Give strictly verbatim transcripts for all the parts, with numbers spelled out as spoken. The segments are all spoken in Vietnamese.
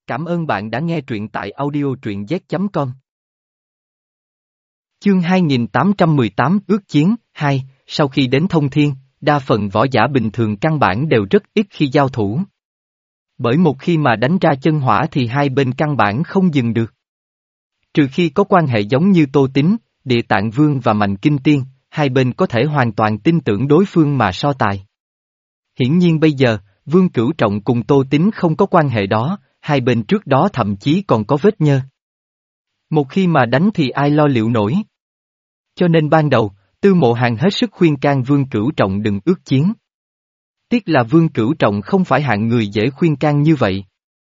Cảm ơn bạn đã nghe truyện tại audio truyện z chấm com. Chương hai nghìn tám trăm mười tám Ước chiến, hai, sau khi đến Thông Thiên, đa phần võ giả bình thường căn bản đều rất ít khi giao thủ. Bởi một khi mà đánh ra chân hỏa thì hai bên căn bản không dừng được. Trừ khi có quan hệ giống như Tô Tín, Địa Tạng Vương và Mạnh Kinh Tiên, hai bên có thể hoàn toàn tin tưởng đối phương mà so tài. Hiển nhiên bây giờ, Vương Cửu Trọng cùng Tô Tín không có quan hệ đó, hai bên trước đó thậm chí còn có vết nhơ. Một khi mà đánh thì ai lo liệu nổi. Cho nên ban đầu, Tư Mộ Hàn hết sức khuyên can Vương Cửu Trọng đừng ước chiến. Tiếc là Vương Cửu Trọng không phải hạng người dễ khuyên can như vậy.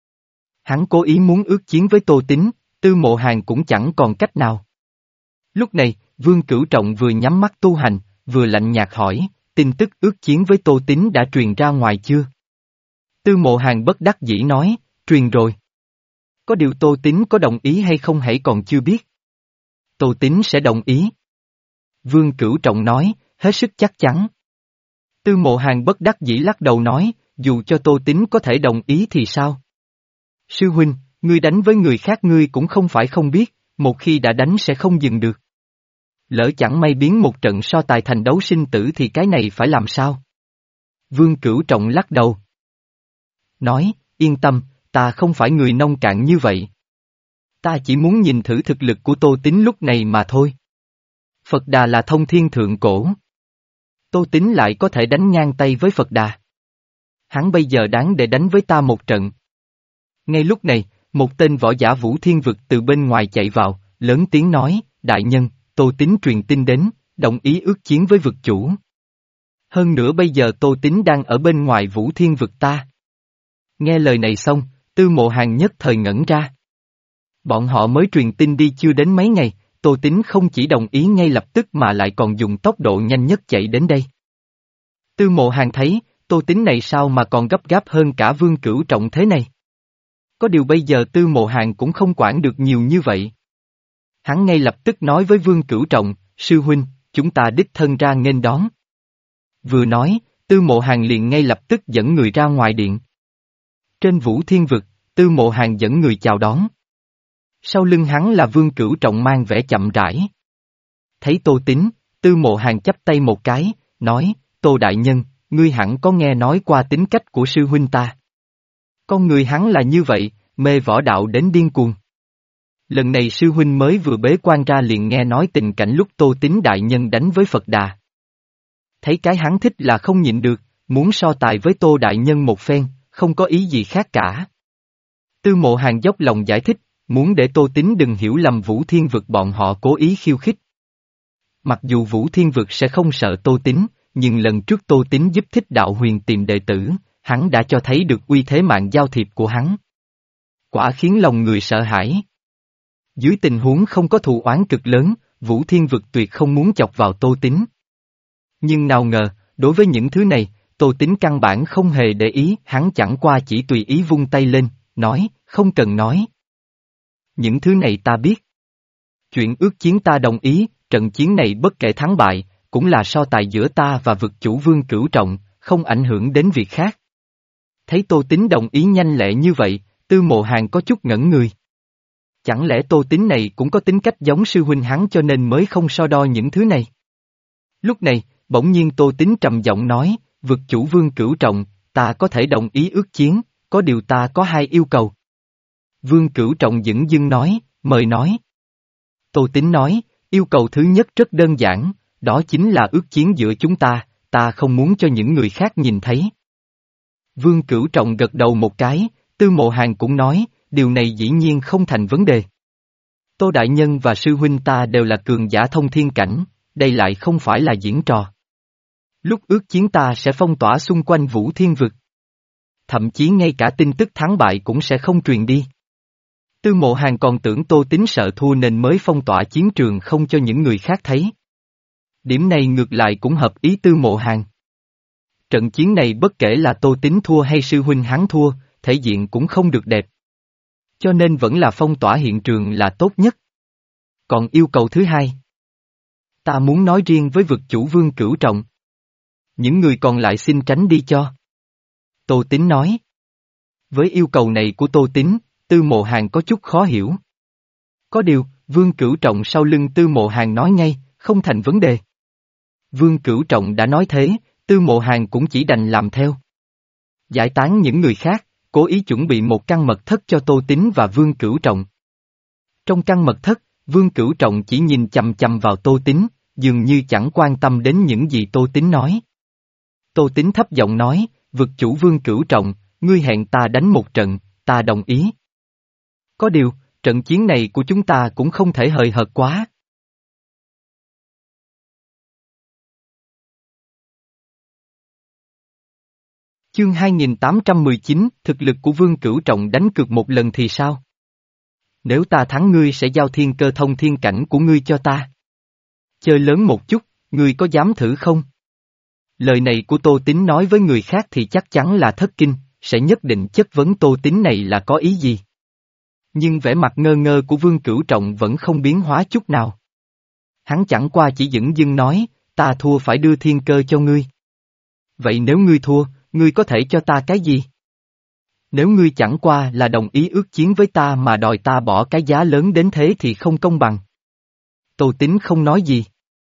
Hắn cố ý muốn ước chiến với Tô Tín, Tư Mộ Hàn cũng chẳng còn cách nào. Lúc này, Vương Cửu Trọng vừa nhắm mắt tu hành, vừa lạnh nhạt hỏi, tin tức ước chiến với Tô Tín đã truyền ra ngoài chưa? Tư Mộ Hàn bất đắc dĩ nói, truyền rồi. Có điều Tô Tín có đồng ý hay không hãy còn chưa biết. Tô Tín sẽ đồng ý. Vương Cửu Trọng nói, hết sức chắc chắn. Tư Mộ Hàn bất đắc dĩ lắc đầu nói, dù cho Tô Tín có thể đồng ý thì sao? Sư huynh, ngươi đánh với người khác ngươi cũng không phải không biết, một khi đã đánh sẽ không dừng được. Lỡ chẳng may biến một trận so tài thành đấu sinh tử thì cái này phải làm sao? Vương Cửu Trọng lắc đầu. Nói, yên tâm, ta không phải người nông cạn như vậy. Ta chỉ muốn nhìn thử thực lực của Tô Tín lúc này mà thôi. Phật Đà là thông thiên thượng cổ. Tô Tín lại có thể đánh ngang tay với Phật Đà. Hắn bây giờ đáng để đánh với ta một trận. Ngay lúc này, một tên võ giả Vũ Thiên Vực từ bên ngoài chạy vào, lớn tiếng nói, đại nhân, Tô Tín truyền tin đến, đồng ý ước chiến với vực chủ. Hơn nữa bây giờ Tô Tín đang ở bên ngoài Vũ Thiên Vực ta. Nghe lời này xong, Tư Mộ Hàn nhất thời ngẩn ra. Bọn họ mới truyền tin đi chưa đến mấy ngày, Tô Tín không chỉ đồng ý ngay lập tức mà lại còn dùng tốc độ nhanh nhất chạy đến đây. Tư Mộ Hàn thấy, Tô Tín này sao mà còn gấp gáp hơn cả Vương Cửu Trọng thế này. Có điều bây giờ Tư Mộ Hàn cũng không quản được nhiều như vậy. Hắn ngay lập tức nói với Vương Cửu Trọng, sư huynh, chúng ta đích thân ra nghênh đón. Vừa nói, Tư Mộ Hàn liền ngay lập tức dẫn người ra ngoài điện. Trên Vũ Thiên Vực, Tư Mộ Hàn dẫn người chào đón. Sau lưng hắn là Vương Cửu Trọng mang vẻ chậm rãi. Thấy Tô Tín, Tư Mộ Hàn chắp tay một cái, nói, Tô Đại Nhân, ngươi hẳn có nghe nói qua tính cách của sư huynh ta. Con người hắn là như vậy, mê võ đạo đến điên cuồng. Lần này sư huynh mới vừa bế quan ra liền nghe nói tình cảnh lúc Tô Tín Đại Nhân đánh với Phật Đà. Thấy cái hắn thích là không nhịn được, muốn so tài với Tô Đại Nhân một phen, không có ý gì khác cả. Tư Mộ Hàn dốc lòng giải thích, muốn để Tô Tín đừng hiểu lầm Vũ Thiên Vực bọn họ cố ý khiêu khích. Mặc dù Vũ Thiên Vực sẽ không sợ Tô Tín, nhưng lần trước Tô Tín giúp Thích Đạo Huyền tìm đệ tử, hắn đã cho thấy được uy thế mạng giao thiệp của hắn. Quả khiến lòng người sợ hãi. Dưới tình huống không có thù oán cực lớn, Vũ Thiên Vực tuyệt không muốn chọc vào Tô Tín. Nhưng nào ngờ, đối với những thứ này, Tô Tín căn bản không hề để ý, hắn chẳng qua chỉ tùy ý vung tay lên, nói, không cần nói. Những thứ này ta biết. Chuyện ước chiến ta đồng ý, trận chiến này bất kể thắng bại, cũng là so tài giữa ta và vực chủ Vương Cửu Trọng, không ảnh hưởng đến việc khác. Thấy Tô Tín đồng ý nhanh lẹ như vậy, Tư Mộ Hàn có chút ngẩn người. Chẳng lẽ Tô Tín này cũng có tính cách giống sư huynh hắn cho nên mới không so đo những thứ này? Lúc này, bỗng nhiên Tô Tín trầm giọng nói, vực chủ Vương Cửu Trọng, ta có thể đồng ý ước chiến, có điều ta có hai yêu cầu. Vương Cửu Trọng dửng dưng nói, mời nói. Tô Tín nói, yêu cầu thứ nhất rất đơn giản, đó chính là ước chiến giữa chúng ta, ta không muốn cho những người khác nhìn thấy. Vương Cửu Trọng gật đầu một cái, Tư Mộ Hàn cũng nói, điều này dĩ nhiên không thành vấn đề. Tô Đại Nhân và sư huynh ta đều là cường giả thông thiên cảnh, đây lại không phải là diễn trò. Lúc ước chiến ta sẽ phong tỏa xung quanh Vũ Thiên Vực. Thậm chí ngay cả tin tức thắng bại cũng sẽ không truyền đi. Tư Mộ Hàn còn tưởng Tô Tín sợ thua nên mới phong tỏa chiến trường không cho những người khác thấy. Điểm này ngược lại cũng hợp ý Tư Mộ Hàn. Trận chiến này bất kể là Tô Tín thua hay sư huynh hắn thua, thể diện cũng không được đẹp. Cho nên vẫn là phong tỏa hiện trường là tốt nhất. Còn yêu cầu thứ hai. Ta muốn nói riêng với vực chủ Vương Cửu Trọng. Những người còn lại xin tránh đi cho. Tô Tín nói. Với yêu cầu này của Tô Tín, Tư Mộ Hàn có chút khó hiểu. Có điều, Vương Cửu Trọng sau lưng Tư Mộ Hàn nói ngay, không thành vấn đề. Vương Cửu Trọng đã nói thế, Tư Mộ Hàn cũng chỉ đành làm theo. Giải tán những người khác, cố ý chuẩn bị một căn mật thất cho Tô Tín và Vương Cửu Trọng. Trong căn mật thất, Vương Cửu Trọng chỉ nhìn chằm chằm vào Tô Tín, dường như chẳng quan tâm đến những gì Tô Tín nói. Tô Tín thấp giọng nói, vực chủ Vương Cửu Trọng, ngươi hẹn ta đánh một trận, ta đồng ý. Có điều, trận chiến này của chúng ta cũng không thể hời hợt quá. Chương hai nghìn tám trăm mười chín, thực lực của Vương Cửu Trọng đánh cược một lần thì sao? Nếu ta thắng ngươi sẽ giao thiên cơ thông thiên cảnh của ngươi cho ta. Chơi lớn một chút, ngươi có dám thử không? Lời này của Tô Tín nói với người khác thì chắc chắn là thất kinh, sẽ nhất định chất vấn Tô Tín này là có ý gì. Nhưng vẻ mặt ngơ ngơ của Vương Cửu Trọng vẫn không biến hóa chút nào. Hắn chẳng qua chỉ dửng dưng nói, ta thua phải đưa thiên cơ cho ngươi. Vậy nếu ngươi thua, ngươi có thể cho ta cái gì? Nếu ngươi chẳng qua là đồng ý ước chiến với ta mà đòi ta bỏ cái giá lớn đến thế thì không công bằng. Tô Tín không nói gì.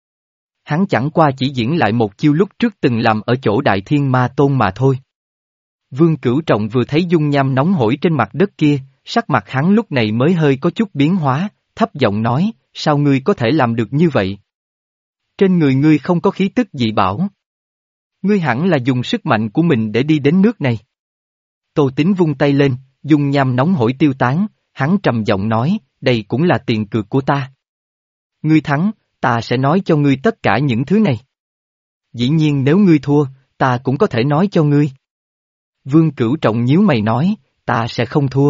Hắn chẳng qua chỉ diễn lại một chiêu lúc trước từng làm ở chỗ Đại Thiên Ma Tôn mà thôi. Vương Cửu Trọng vừa thấy dung nham nóng hổi trên mặt đất kia, sắc mặt hắn lúc này mới hơi có chút biến hóa, thấp giọng nói, sao ngươi có thể làm được như vậy? Trên người ngươi không có khí tức dị bảo. Ngươi hẳn là dùng sức mạnh của mình để đi đến nước này. Tô Tín vung tay lên, dung nham nóng hổi tiêu tán, hắn trầm giọng nói, đây cũng là tiền cược của ta. Ngươi thắng, ta sẽ nói cho ngươi tất cả những thứ này. Dĩ nhiên nếu ngươi thua, ta cũng có thể nói cho ngươi. Vương Cửu Trọng nhíu mày nói, ta sẽ không thua.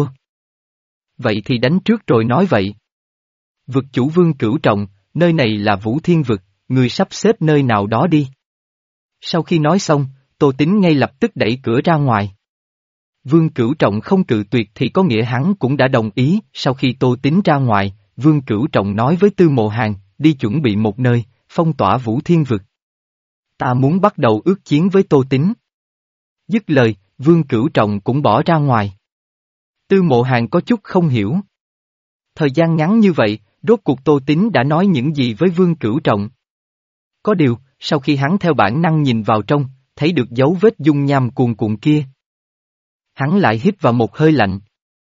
Vậy thì đánh trước rồi nói vậy. Vực chủ Vương Cửu Trọng, nơi này là Vũ Thiên Vực, ngươi sắp xếp nơi nào đó đi. Sau khi nói xong, Tô Tín ngay lập tức đẩy cửa ra ngoài. Vương Cửu Trọng không cự tuyệt thì có nghĩa hắn cũng đã đồng ý, sau khi Tô Tín ra ngoài, Vương Cửu Trọng nói với Tư Mộ Hàn, đi chuẩn bị một nơi, phong tỏa Vũ Thiên Vực. Ta muốn bắt đầu ước chiến với Tô Tín. Dứt lời, Vương Cửu Trọng cũng bỏ ra ngoài. Tư Mộ Hàn có chút không hiểu. Thời gian ngắn như vậy, rốt cuộc Tô Tín đã nói những gì với Vương Cửu Trọng. Có điều, sau khi hắn theo bản năng nhìn vào trong, thấy được dấu vết dung nham cuồn cuộn kia. Hắn lại hít vào một hơi lạnh.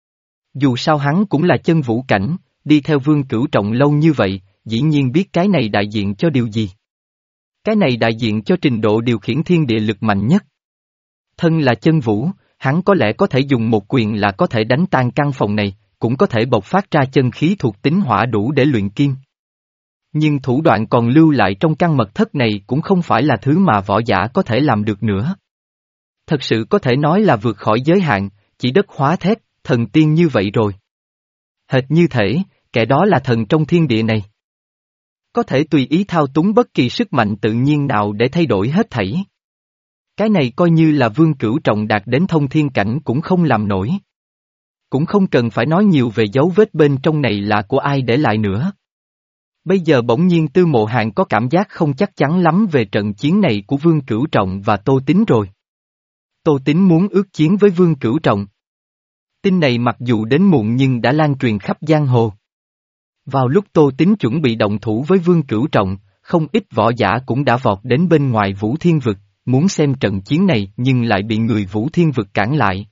Dù sao hắn cũng là chân vũ cảnh, đi theo Vương Cửu Trọng lâu như vậy, dĩ nhiên biết cái này đại diện cho điều gì. Cái này đại diện cho trình độ điều khiển thiên địa lực mạnh nhất. Thân là chân vũ, hắn có lẽ có thể dùng một quyền là có thể đánh tan căn phòng này, cũng có thể bộc phát ra chân khí thuộc tính hỏa đủ để luyện kim. Nhưng thủ đoạn còn lưu lại trong căn mật thất này cũng không phải là thứ mà võ giả có thể làm được nữa. Thật sự có thể nói là vượt khỏi giới hạn, chỉ đất hóa thép, thần tiên như vậy rồi. Hệt như thể, kẻ đó là thần trong thiên địa này. Có thể tùy ý thao túng bất kỳ sức mạnh tự nhiên nào để thay đổi hết thảy. Cái này coi như là Vương Cửu Trọng đạt đến thông thiên cảnh cũng không làm nổi. Cũng không cần phải nói nhiều về dấu vết bên trong này là của ai để lại nữa. Bây giờ bỗng nhiên Tư Mộ Hàn có cảm giác không chắc chắn lắm về trận chiến này của Vương Cửu Trọng và Tô Tín rồi. Tô Tín muốn ước chiến với Vương Cửu Trọng. Tin này mặc dù đến muộn nhưng đã lan truyền khắp giang hồ. Vào lúc Tô Tín chuẩn bị động thủ với Vương Cửu Trọng, không ít võ giả cũng đã vọt đến bên ngoài Vũ Thiên Vực, muốn xem trận chiến này nhưng lại bị người Vũ Thiên Vực cản lại.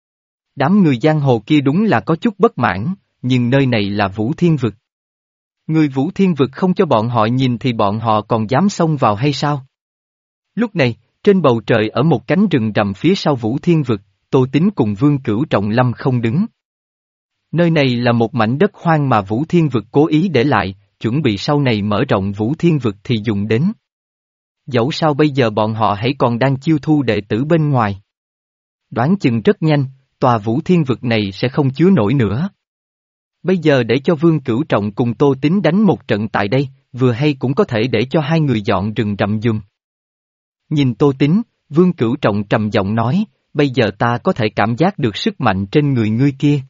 Đám người giang hồ kia đúng là có chút bất mãn, nhưng nơi này là Vũ Thiên Vực. Người Vũ Thiên Vực không cho bọn họ nhìn thì bọn họ còn dám xông vào hay sao? Lúc này, trên bầu trời ở một cánh rừng rậm phía sau Vũ Thiên Vực, Tô Tín cùng Vương Cửu Trọng lâm không đứng. Nơi này là một mảnh đất hoang mà Vũ Thiên Vực cố ý để lại, chuẩn bị sau này mở rộng Vũ Thiên Vực thì dùng đến. Dẫu sao bây giờ bọn họ hãy còn đang chiêu thu đệ tử bên ngoài. Đoán chừng rất nhanh, tòa Vũ Thiên Vực này sẽ không chứa nổi nữa. Bây giờ để cho Vương Cửu Trọng cùng Tô Tín đánh một trận tại đây, vừa hay cũng có thể để cho hai người dọn rừng rậm giùm. Nhìn Tô Tín, Vương Cửu Trọng trầm giọng nói, bây giờ ta có thể cảm giác được sức mạnh trên người ngươi kia.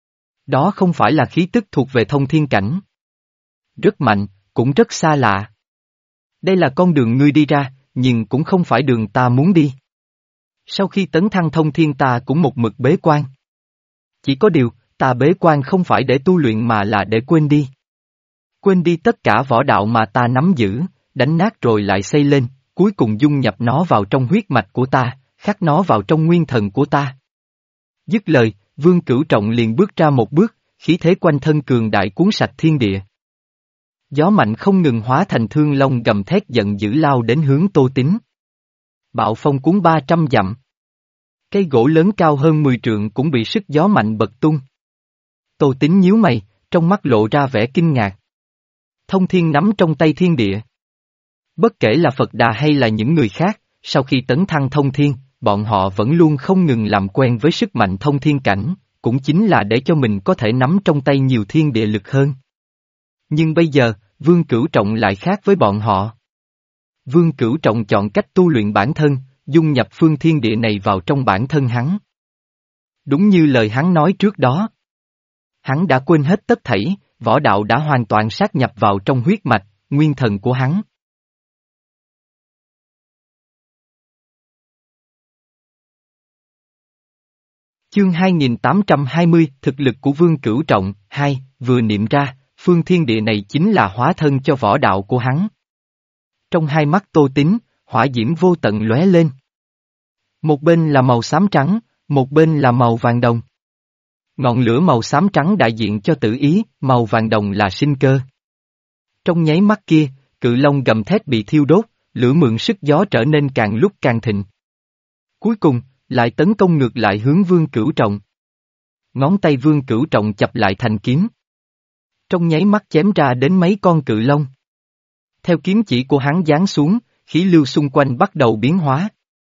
Đó không phải là khí tức thuộc về thông thiên cảnh. Rất mạnh, cũng rất xa lạ. Đây là con đường ngươi đi ra, nhưng cũng không phải đường ta muốn đi. Sau khi tấn thăng thông thiên ta cũng một mực bế quan. Chỉ có điều, Ta bế quan không phải để tu luyện mà là để quên đi. Quên đi tất cả võ đạo mà ta nắm giữ, đánh nát rồi lại xây lên, cuối cùng dung nhập nó vào trong huyết mạch của ta, khắc nó vào trong nguyên thần của ta. Dứt lời, Vương Cửu Trọng liền bước ra một bước, khí thế quanh thân cường đại cuốn sạch thiên địa. Gió mạnh không ngừng hóa thành thương long gầm thét giận dữ lao đến hướng Tô Tín. Bạo phong cuốn ba trăm dặm. Cây gỗ lớn cao hơn mười trượng cũng bị sức gió mạnh bật tung. Tô Tín nhíu mày, trong mắt lộ ra vẻ kinh ngạc. Thông thiên nắm trong tay thiên địa. Bất kể là Phật Đà hay là những người khác, sau khi tấn thăng thông thiên, bọn họ vẫn luôn không ngừng làm quen với sức mạnh thông thiên cảnh, cũng chính là để cho mình có thể nắm trong tay nhiều thiên địa lực hơn. Nhưng bây giờ, Vương Cửu Trọng lại khác với bọn họ. Vương Cửu Trọng chọn cách tu luyện bản thân, dung nhập phương thiên địa này vào trong bản thân hắn. Đúng như lời hắn nói trước đó. Hắn đã quên hết tất thảy, võ đạo đã hoàn toàn sát nhập vào trong huyết mạch, nguyên thần của hắn. Chương hai nghìn tám trăm hai mươi, thực lực của Vương Cửu Trọng, hai, vừa niệm ra, phương thiên địa này chính là hóa thân cho võ đạo của hắn. Trong hai mắt Tô Tín, hỏa diễm vô tận lóe lên. Một bên là màu xám trắng, một bên là màu vàng đồng. Ngọn lửa màu xám trắng đại diện cho tử ý, màu vàng đồng là sinh cơ. Trong nháy mắt kia, cự long gầm thét bị thiêu đốt, lửa mượn sức gió trở nên càng lúc càng thịnh. Cuối cùng, lại tấn công ngược lại hướng Vương Cửu Trọng. Ngón tay Vương Cửu Trọng chập lại thành kiếm. Trong nháy mắt chém ra đến mấy con cự long. Theo kiếm chỉ của hắn giáng xuống, khí lưu xung quanh bắt đầu biến hóa.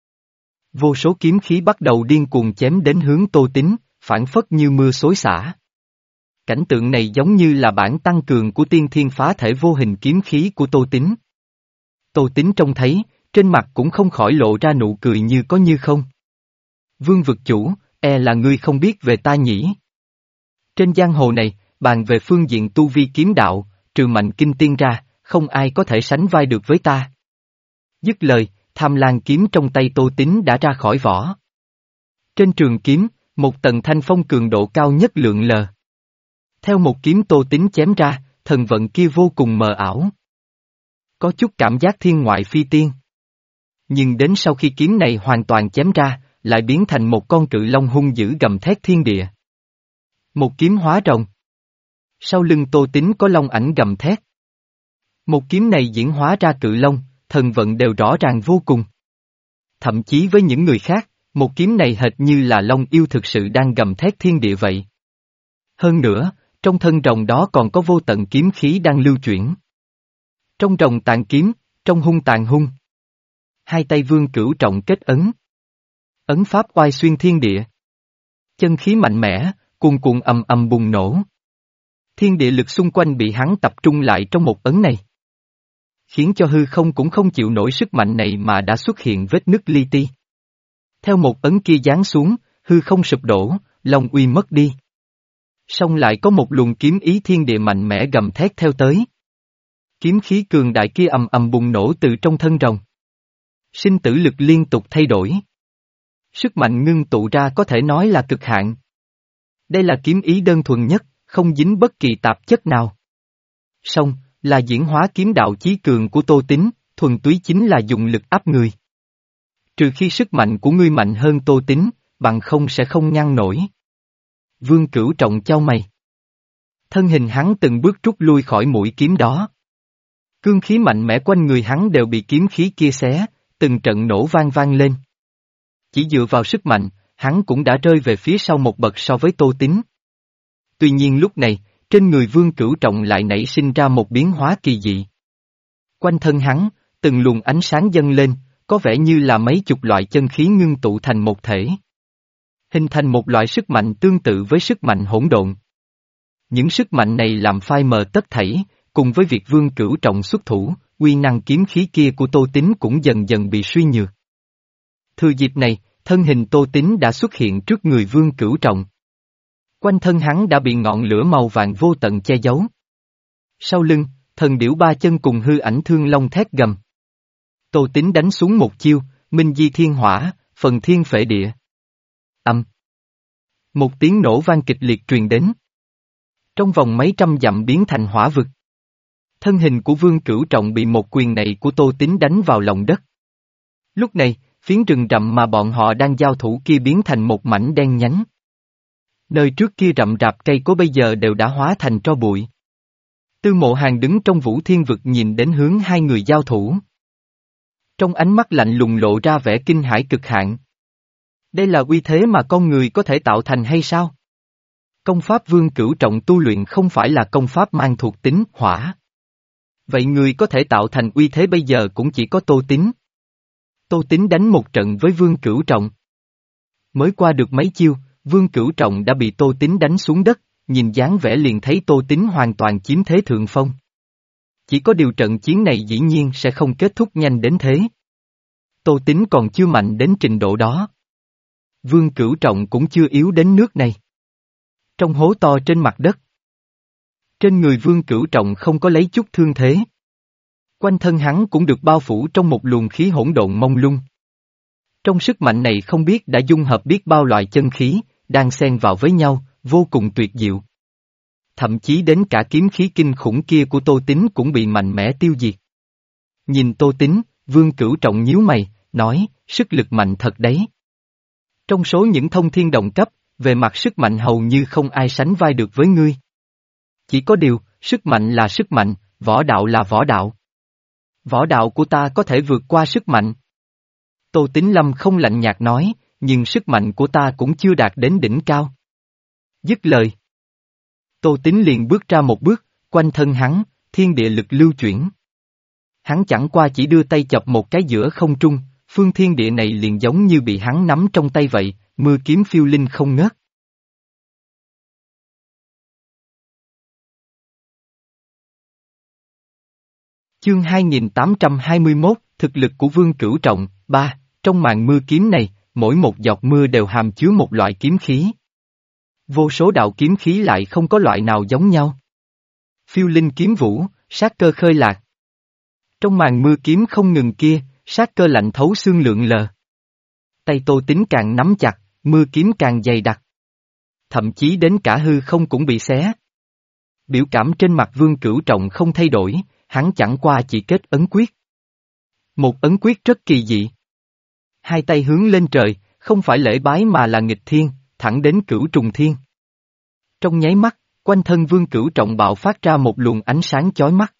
Vô số kiếm khí bắt đầu điên cuồng chém đến hướng Tô Tín, phảng phất như mưa xối xả. Cảnh tượng này giống như là bản tăng cường của tiên thiên phá thể vô hình kiếm khí của Tô Tín. Tô Tín trông thấy, trên mặt cũng không khỏi lộ ra nụ cười như có như không. Vương vực chủ, e là ngươi không biết về ta nhỉ. Trên giang hồ này, bàn về phương diện tu vi kiếm đạo, trừ mạnh kinh tiên ra, không ai có thể sánh vai được với ta. Dứt lời, Tham Lang kiếm trong tay Tô Tín đã ra khỏi vỏ. Trên trường kiếm, một tầng thanh phong cường độ cao nhất lượn lờ. Theo một kiếm Tô Tín chém ra, thần vận kia vô cùng mờ ảo. Có chút cảm giác thiên ngoại phi tiên. Nhưng đến sau khi kiếm này hoàn toàn chém ra, lại biến thành một con cự long hung dữ gầm thét thiên địa. Một kiếm hóa rồng. Sau lưng Tô Tín có long ảnh gầm thét. Một kiếm này diễn hóa ra cự long, thần vận đều rõ ràng vô cùng. Thậm chí với những người khác, một kiếm này hệt như là long yêu thực sự đang gầm thét thiên địa vậy. Hơn nữa, trong thân rồng đó còn có vô tận kiếm khí đang lưu chuyển. Trong rồng tàn kiếm, trong hung tàn hung. Hai tay Vương Cửu Trọng kết ấn. Ấn pháp oai xuyên thiên địa. Chân khí mạnh mẽ, cuồn cuộn ầm ầm bùng nổ. Thiên địa lực xung quanh bị hắn tập trung lại trong một ấn này. Khiến cho hư không cũng không chịu nổi sức mạnh này mà đã xuất hiện vết nứt li ti. Theo một ấn kia giáng xuống, hư không sụp đổ, long uy mất đi. Song lại có một luồng kiếm ý thiên địa mạnh mẽ gầm thét theo tới. Kiếm khí cường đại kia ầm ầm bùng nổ từ trong thân rồng. Sinh tử lực liên tục thay đổi. Sức mạnh ngưng tụ ra có thể nói là cực hạn. Đây là kiếm ý đơn thuần nhất, không dính bất kỳ tạp chất nào. Song, là diễn hóa kiếm đạo chí cường của Tô Tín, thuần túy chính là dùng lực áp người. Trừ khi sức mạnh của ngươi mạnh hơn Tô Tín, bằng không sẽ không ngăn nổi. Vương Cửu Trọng chau mày. Thân hình hắn từng bước rút lui khỏi mũi kiếm đó. Cương khí mạnh mẽ quanh người hắn đều bị kiếm khí kia xé, từng trận nổ vang vang lên. Chỉ dựa vào sức mạnh, hắn cũng đã rơi về phía sau một bậc so với Tô Tín. Tuy nhiên lúc này, trên người Vương Cửu Trọng lại nảy sinh ra một biến hóa kỳ dị. Quanh thân hắn, từng luồng ánh sáng dâng lên, có vẻ như là mấy chục loại chân khí ngưng tụ thành một thể. Hình thành một loại sức mạnh tương tự với sức mạnh hỗn độn. Những sức mạnh này làm phai mờ tất thảy, cùng với việc Vương Cửu Trọng xuất thủ, uy năng kiếm khí kia của Tô Tín cũng dần dần bị suy nhược. Thừa dịp này, thân hình Tô Tín đã xuất hiện trước người Vương Cửu Trọng. Quanh thân hắn đã bị ngọn lửa màu vàng vô tận che giấu. Sau lưng, thần điểu ba chân cùng hư ảnh thương long thét gầm. Tô Tín đánh xuống một chiêu, minh di thiên hỏa, phần thiên phệ địa. Âm. Một tiếng nổ vang kịch liệt truyền đến. Trong vòng mấy trăm dặm biến thành hỏa vực. Thân hình của Vương Cửu Trọng bị một quyền này của Tô Tín đánh vào lòng đất. Lúc này, phiến rừng rậm mà bọn họ đang giao thủ kia biến thành một mảnh đen nhánh. Nơi trước kia rậm rạp cây cối bây giờ đều đã hóa thành tro bụi. Tư Mộ Hàn đứng trong Vũ Thiên Vực nhìn đến hướng hai người giao thủ. Trong ánh mắt lạnh lùng lộ ra vẻ kinh hãi cực hạn. Đây là uy thế mà con người có thể tạo thành hay sao? Công pháp Vương Cửu Trọng tu luyện không phải là công pháp mang thuộc tính hỏa. Vậy người có thể tạo thành uy thế bây giờ cũng chỉ có Tô Tín. Tô Tín đánh một trận với Vương Cửu Trọng. Mới qua được mấy chiêu, Vương Cửu Trọng đã bị Tô Tín đánh xuống đất, nhìn dáng vẻ liền thấy Tô Tín hoàn toàn chiếm thế thượng phong. Chỉ có điều trận chiến này dĩ nhiên sẽ không kết thúc nhanh đến thế. Tô Tín còn chưa mạnh đến trình độ đó. Vương Cửu Trọng cũng chưa yếu đến nước này. Trong hố to trên mặt đất. Trên người Vương Cửu Trọng không có lấy chút thương thế. Quanh thân hắn cũng được bao phủ trong một luồng khí hỗn độn mông lung. Trong sức mạnh này không biết đã dung hợp biết bao loại chân khí, đang xen vào với nhau, vô cùng tuyệt diệu. Thậm chí đến cả kiếm khí kinh khủng kia của Tô Tín cũng bị mạnh mẽ tiêu diệt. Nhìn Tô Tín, Vương Cửu Trọng nhíu mày, nói, sức lực mạnh thật đấy. Trong số những thông thiên đồng cấp, về mặt sức mạnh hầu như không ai sánh vai được với ngươi. Chỉ có điều, sức mạnh là sức mạnh, võ đạo là võ đạo. Võ đạo của ta có thể vượt qua sức mạnh. Tô Tín Lâm không lạnh nhạt nói, nhưng sức mạnh của ta cũng chưa đạt đến đỉnh cao. Dứt lời. Tô Tín liền bước ra một bước, quanh thân hắn, thiên địa lực lưu chuyển. Hắn chẳng qua chỉ đưa tay chọc một cái giữa không trung, phương thiên địa này liền giống như bị hắn nắm trong tay vậy, mưa kiếm phiêu linh không ngớt. Chương hai nghìn tám trăm hai mươi mốt, thực lực của Vương Cửu Trọng, ba, trong màn mưa kiếm này, mỗi một giọt mưa đều hàm chứa một loại kiếm khí. Vô số đạo kiếm khí lại không có loại nào giống nhau. Phiêu linh kiếm vũ, sát cơ khơi lạc. Trong màn mưa kiếm không ngừng kia, sát cơ lạnh thấu xương lượn lờ. Tay Tô Tín càng nắm chặt, mưa kiếm càng dày đặc. Thậm chí đến cả hư không cũng bị xé. Biểu cảm trên mặt Vương Cửu Trọng không thay đổi, hắn chẳng qua chỉ kết ấn quyết. Một ấn quyết rất kỳ dị. Hai tay hướng lên trời, không phải lễ bái mà là nghịch thiên, thẳng đến cửu trùng thiên. Trong nháy mắt, quanh thân Vương Cửu Trọng bạo phát ra một luồng ánh sáng chói mắt.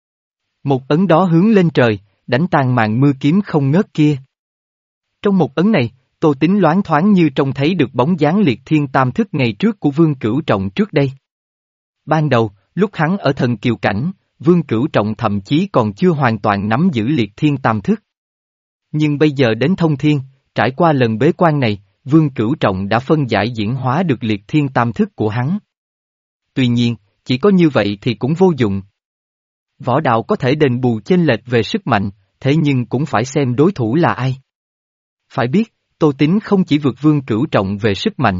Một ấn đó hướng lên trời, đánh tan màn mưa kiếm không ngớt kia. Trong một ấn này, Tô Tín loáng thoáng như trông thấy được bóng dáng liệt thiên tam thức ngày trước của Vương Cửu Trọng trước đây. Ban đầu, lúc hắn ở thần kiều cảnh, Vương Cửu Trọng thậm chí còn chưa hoàn toàn nắm giữ liệt thiên tam thức. Nhưng bây giờ đến thông thiên, trải qua lần bế quan này, Vương Cửu Trọng đã phân giải diễn hóa được liệt thiên tam thức của hắn. Tuy nhiên, chỉ có như vậy thì cũng vô dụng. Võ đạo có thể đền bù chênh lệch về sức mạnh, thế nhưng cũng phải xem đối thủ là ai. Phải biết, Tô Tín không chỉ vượt Vương Cửu Trọng về sức mạnh,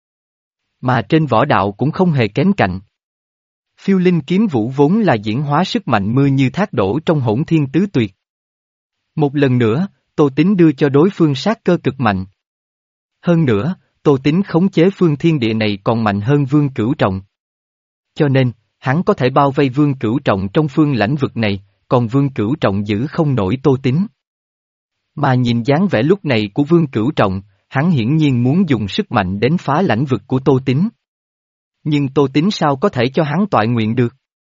mà trên võ đạo cũng không hề kém cạnh. Phiêu linh kiếm vũ vốn là diễn hóa sức mạnh mưa như thác đổ trong hỗn thiên tứ tuyệt. Một lần nữa, Tô Tín đưa cho đối phương sát cơ cực mạnh. Hơn nữa, Tô Tín khống chế phương thiên địa này còn mạnh hơn Vương Cửu Trọng. Cho nên, hắn có thể bao vây Vương Cửu Trọng trong phương lãnh vực này, còn Vương Cửu Trọng giữ không nổi Tô Tín. Mà nhìn dáng vẻ lúc này của Vương Cửu Trọng, hắn hiển nhiên muốn dùng sức mạnh đến phá lãnh vực của Tô Tín. Nhưng Tô Tín sao có thể cho hắn toại nguyện được?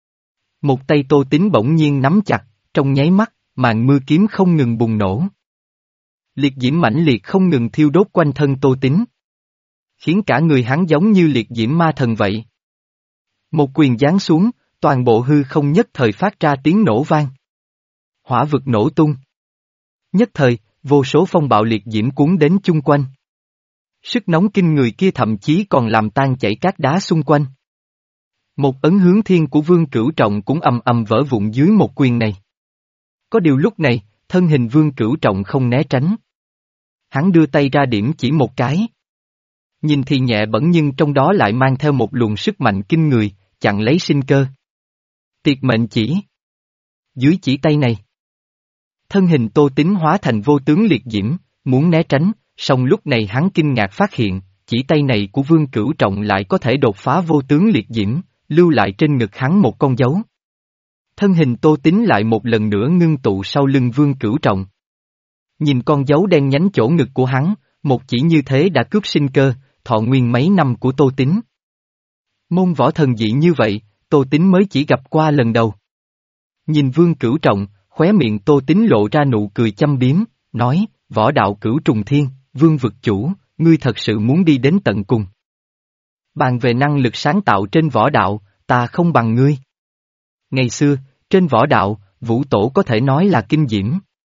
Một tay Tô Tín bỗng nhiên nắm chặt, trong nháy mắt, màn mưa kiếm không ngừng bùng nổ. Liệt diễm mãnh liệt không ngừng thiêu đốt quanh thân Tô Tín. Khiến cả người hắn giống như liệt diễm ma thần vậy. Một quyền giáng xuống, toàn bộ hư không nhất thời phát ra tiếng nổ vang. Hỏa vực nổ tung. Nhất thời, vô số phong bạo liệt diễm cuốn đến chung quanh. Sức nóng kinh người kia thậm chí còn làm tan chảy các đá xung quanh. Một ấn hướng thiên của Vương Cửu Trọng cũng ầm ầm vỡ vụn dưới một quyền này. Có điều lúc này, thân hình Vương Cửu Trọng không né tránh. Hắn đưa tay ra điểm chỉ một cái. Nhìn thì nhẹ bẩn nhưng trong đó lại mang theo một luồng sức mạnh kinh người, chặn lấy sinh cơ. Tiệt mệnh chỉ. Dưới chỉ tay này, thân hình Tô Tín hóa thành vô tướng liệt diễm, muốn né tránh, song lúc này hắn kinh ngạc phát hiện, chỉ tay này của Vương Cửu Trọng lại có thể đột phá vô tướng liệt diễm, lưu lại trên ngực hắn một con dấu. Thân hình Tô Tín lại một lần nữa ngưng tụ sau lưng Vương Cửu Trọng. Nhìn con dấu đen nhánh chỗ ngực của hắn, một chỉ như thế đã cướp sinh cơ, thọ nguyên mấy năm của Tô Tín. Môn võ thần dị như vậy, Tô Tín mới chỉ gặp qua lần đầu. Nhìn Vương Cửu Trọng, khóe miệng Tô Tín lộ ra nụ cười châm biếm, nói, võ đạo cửu trùng thiên, Vương vực chủ, ngươi thật sự muốn đi đến tận cùng. Bàn về năng lực sáng tạo trên võ đạo, ta không bằng ngươi. Ngày xưa, trên võ đạo, Vũ Tổ có thể nói là kinh diễm.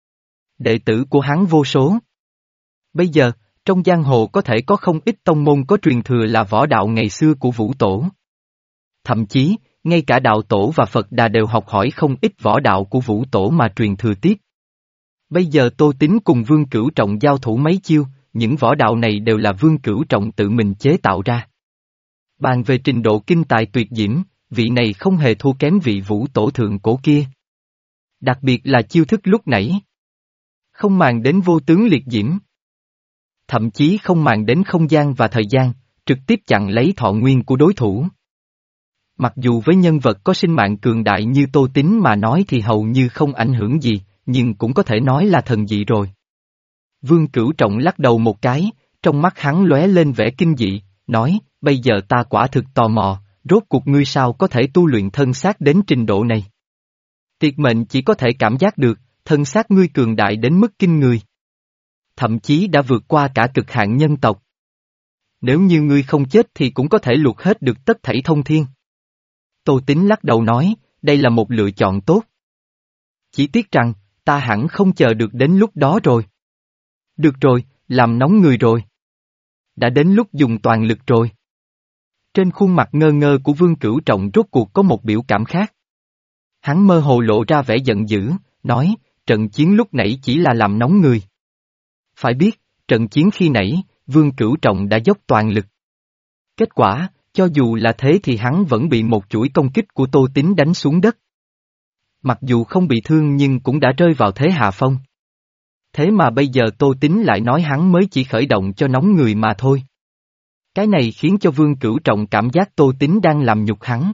Đệ tử của hắn vô số. Bây giờ, trong giang hồ có thể có không ít tông môn có truyền thừa là võ đạo ngày xưa của Vũ Tổ. Thậm chí, ngay cả đạo tổ và Phật Đà đều học hỏi không ít võ đạo của Vũ Tổ mà truyền thừa tiếp. Bây giờ Tô Tín cùng Vương Cửu Trọng giao thủ mấy chiêu, những võ đạo này đều là Vương Cửu Trọng tự mình chế tạo ra. Bàn về trình độ kinh tài tuyệt diễm, vị này không hề thua kém vị Vũ Tổ thượng cổ kia. Đặc biệt là chiêu thức lúc nãy. Không màng đến vô tướng liệt diễm. Thậm chí không màng đến không gian và thời gian, trực tiếp chặn lấy thọ nguyên của đối thủ. Mặc dù với nhân vật có sinh mạng cường đại như Tô Tín mà nói thì hầu như không ảnh hưởng gì, nhưng cũng có thể nói là thần dị rồi. Vương Cửu Trọng lắc đầu một cái, trong mắt hắn lóe lên vẻ kinh dị, nói, bây giờ ta quả thực tò mò, rốt cuộc ngươi sao có thể tu luyện thân xác đến trình độ này. Tiệt mệnh chỉ có thể cảm giác được, thân xác ngươi cường đại đến mức kinh người. Thậm chí đã vượt qua cả cực hạn nhân tộc. Nếu như ngươi không chết thì cũng có thể luộc hết được tất thảy thông thiên. Tô Tín lắc đầu nói, đây là một lựa chọn tốt. Chỉ tiếc rằng, ta hẳn không chờ được đến lúc đó rồi. Được rồi, làm nóng người rồi. Đã đến lúc dùng toàn lực rồi. Trên khuôn mặt ngơ ngơ của Vương Cửu Trọng rốt cuộc có một biểu cảm khác. Hắn mơ hồ lộ ra vẻ giận dữ, nói, trận chiến lúc nãy chỉ là làm nóng người. Phải biết, trận chiến khi nãy, Vương Cửu Trọng đã dốc toàn lực. Kết quả, cho dù là thế thì hắn vẫn bị một chuỗi công kích của Tô Tín đánh xuống đất. Mặc dù không bị thương nhưng cũng đã rơi vào thế hạ phong. Thế mà bây giờ Tô Tín lại nói hắn mới chỉ khởi động cho nóng người mà thôi. Cái này khiến cho Vương Cửu Trọng cảm giác Tô Tín đang làm nhục hắn.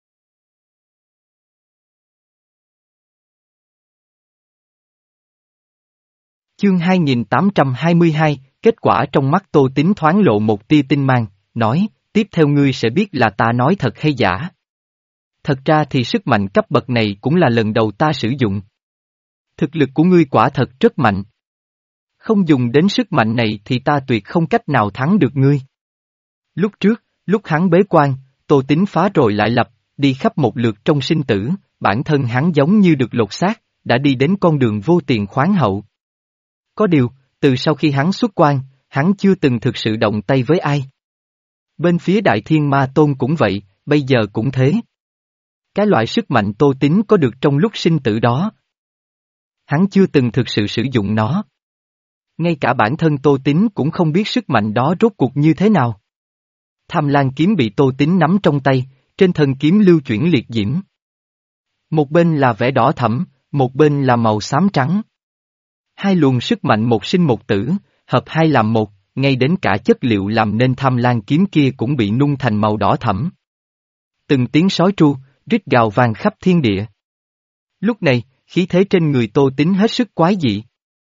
Chương hai nghìn tám trăm hai mươi hai, kết quả trong mắt Tô Tín thoáng lộ một tia tinh mang, nói, tiếp theo ngươi sẽ biết là ta nói thật hay giả. Thật ra thì sức mạnh cấp bậc này cũng là lần đầu ta sử dụng. Thực lực của ngươi quả thật rất mạnh. Không dùng đến sức mạnh này thì ta tuyệt không cách nào thắng được ngươi. Lúc trước, lúc hắn bế quan, Tô Tín phá rồi lại lập, đi khắp một lượt trong sinh tử, bản thân hắn giống như được lột xác, đã đi đến con đường vô tiền khoáng hậu. Có điều, từ sau khi hắn xuất quan, hắn chưa từng thực sự động tay với ai. Bên phía Đại Thiên Ma Tôn cũng vậy, bây giờ cũng thế. Cái loại sức mạnh Tô Tín có được trong lúc sinh tử đó. Hắn chưa từng thực sự sử dụng nó. Ngay cả bản thân Tô Tín cũng không biết sức mạnh đó rốt cuộc như thế nào. Tham Lang kiếm bị Tô Tín nắm trong tay, trên thân kiếm lưu chuyển liệt diễm. Một bên là vẻ đỏ thẫm, một bên là màu xám trắng. Hai luồng sức mạnh một sinh một tử, hợp hai làm một, ngay đến cả chất liệu làm nên Tham Lang kiếm kia cũng bị nung thành màu đỏ thẫm. Từng tiếng sói tru, rít gào vang khắp thiên địa. Lúc này, khí thế trên người Tô Tín hết sức quái dị.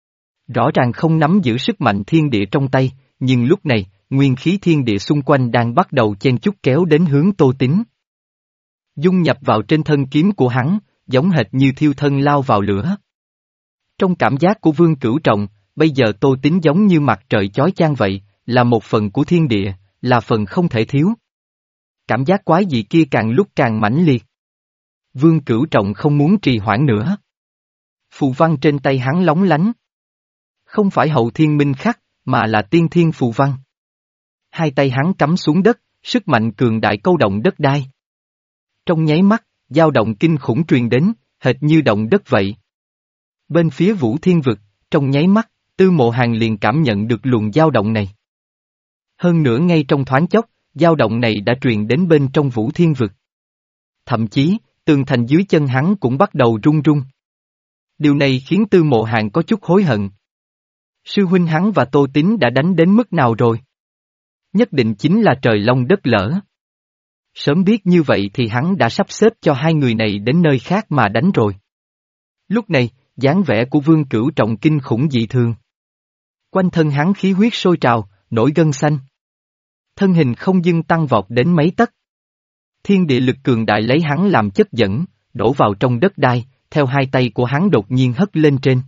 Rõ ràng không nắm giữ sức mạnh thiên địa trong tay, nhưng lúc này, nguyên khí thiên địa xung quanh đang bắt đầu chen chúc kéo đến hướng Tô Tín. Dung nhập vào trên thân kiếm của hắn, giống hệt như thiêu thân lao vào lửa. Trong cảm giác của Vương Cửu Trọng, bây giờ Tô Tín giống như mặt trời chói chang vậy, là một phần của thiên địa, là phần không thể thiếu. Cảm giác quái dị kia càng lúc càng mãnh liệt. Vương Cửu Trọng không muốn trì hoãn nữa. Phù văn trên tay hắn lóng lánh. Không phải hậu thiên minh khắc, mà là tiên thiên phù văn. Hai tay hắn cắm xuống đất, sức mạnh cường đại câu động đất đai. Trong nháy mắt, dao động kinh khủng truyền đến, hệt như động đất vậy. Bên phía Vũ Thiên Vực, trong nháy mắt, Tư Mộ Hàn liền cảm nhận được luồng dao động này. Hơn nữa ngay trong thoáng chốc, dao động này đã truyền đến bên trong Vũ Thiên Vực. Thậm chí, tường thành dưới chân hắn cũng bắt đầu rung rung. Điều này khiến Tư Mộ Hàn có chút hối hận. Sư huynh hắn và Tô Tín đã đánh đến mức nào rồi? Nhất định chính là trời long đất lỡ. Sớm biết như vậy thì hắn đã sắp xếp cho hai người này đến nơi khác mà đánh rồi. Lúc này, dáng vẻ của Vương Cửu Trọng kinh khủng dị thường. Quanh thân hắn khí huyết sôi trào, nổi gân xanh. Thân hình không dưng tăng vọt đến mấy tấc. Thiên địa lực cường đại lấy hắn làm chất dẫn, đổ vào trong đất đai, theo hai tay của hắn đột nhiên hất lên trên.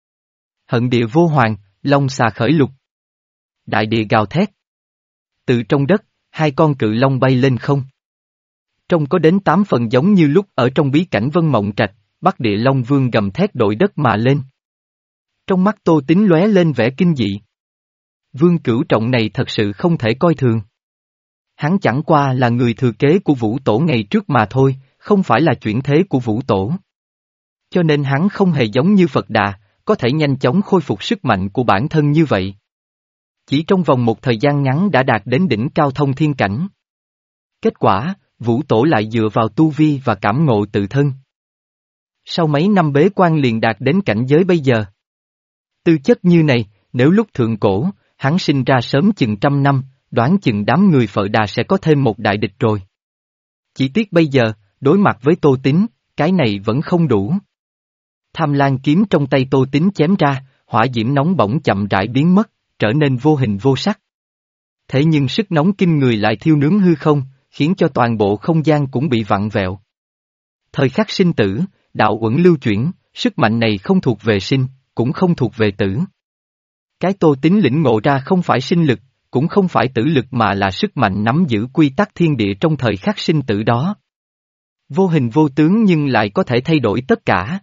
Hận địa vô hoàng, long xà khởi lục. Đại địa gào thét. Từ trong đất, hai con cự long bay lên không. Trông có đến tám phần giống như lúc ở trong bí cảnh Vân Mộng Trạch, Bắc Địa Long Vương gầm thét đội đất mà lên. Trong mắt Tô Tín lóe lên vẻ kinh dị. Vương Cửu Trọng này thật sự không thể coi thường. Hắn chẳng qua là người thừa kế của Vũ Tổ ngày trước mà thôi, không phải là chuyển thế của Vũ Tổ. Cho nên hắn không hề giống như Phật Đà, có thể nhanh chóng khôi phục sức mạnh của bản thân như vậy. Chỉ trong vòng một thời gian ngắn đã đạt đến đỉnh cao thông thiên cảnh. Kết quả, Vũ Tổ lại dựa vào tu vi và cảm ngộ tự thân. Sau mấy năm bế quan liền đạt đến cảnh giới bây giờ. Tư chất như này, nếu lúc thượng cổ, hắn sinh ra sớm chừng trăm năm, đoán chừng đám người Phật Đà sẽ có thêm một đại địch rồi. Chỉ tiếc bây giờ, đối mặt với Tô Tín, cái này vẫn không đủ. Tham Lan kiếm trong tay Tô Tín chém ra, hỏa diễm nóng bỏng chậm rãi biến mất, trở nên vô hình vô sắc. Thế nhưng sức nóng kinh người lại thiêu nướng hư không, khiến cho toàn bộ không gian cũng bị vặn vẹo. Thời khắc sinh tử, đạo uẩn lưu chuyển, sức mạnh này không thuộc về sinh, cũng không thuộc về tử. Cái Tô Tín lĩnh ngộ ra không phải sinh lực, cũng không phải tử lực mà là sức mạnh nắm giữ quy tắc thiên địa trong thời khắc sinh tử đó. Vô hình vô tướng nhưng lại có thể thay đổi tất cả.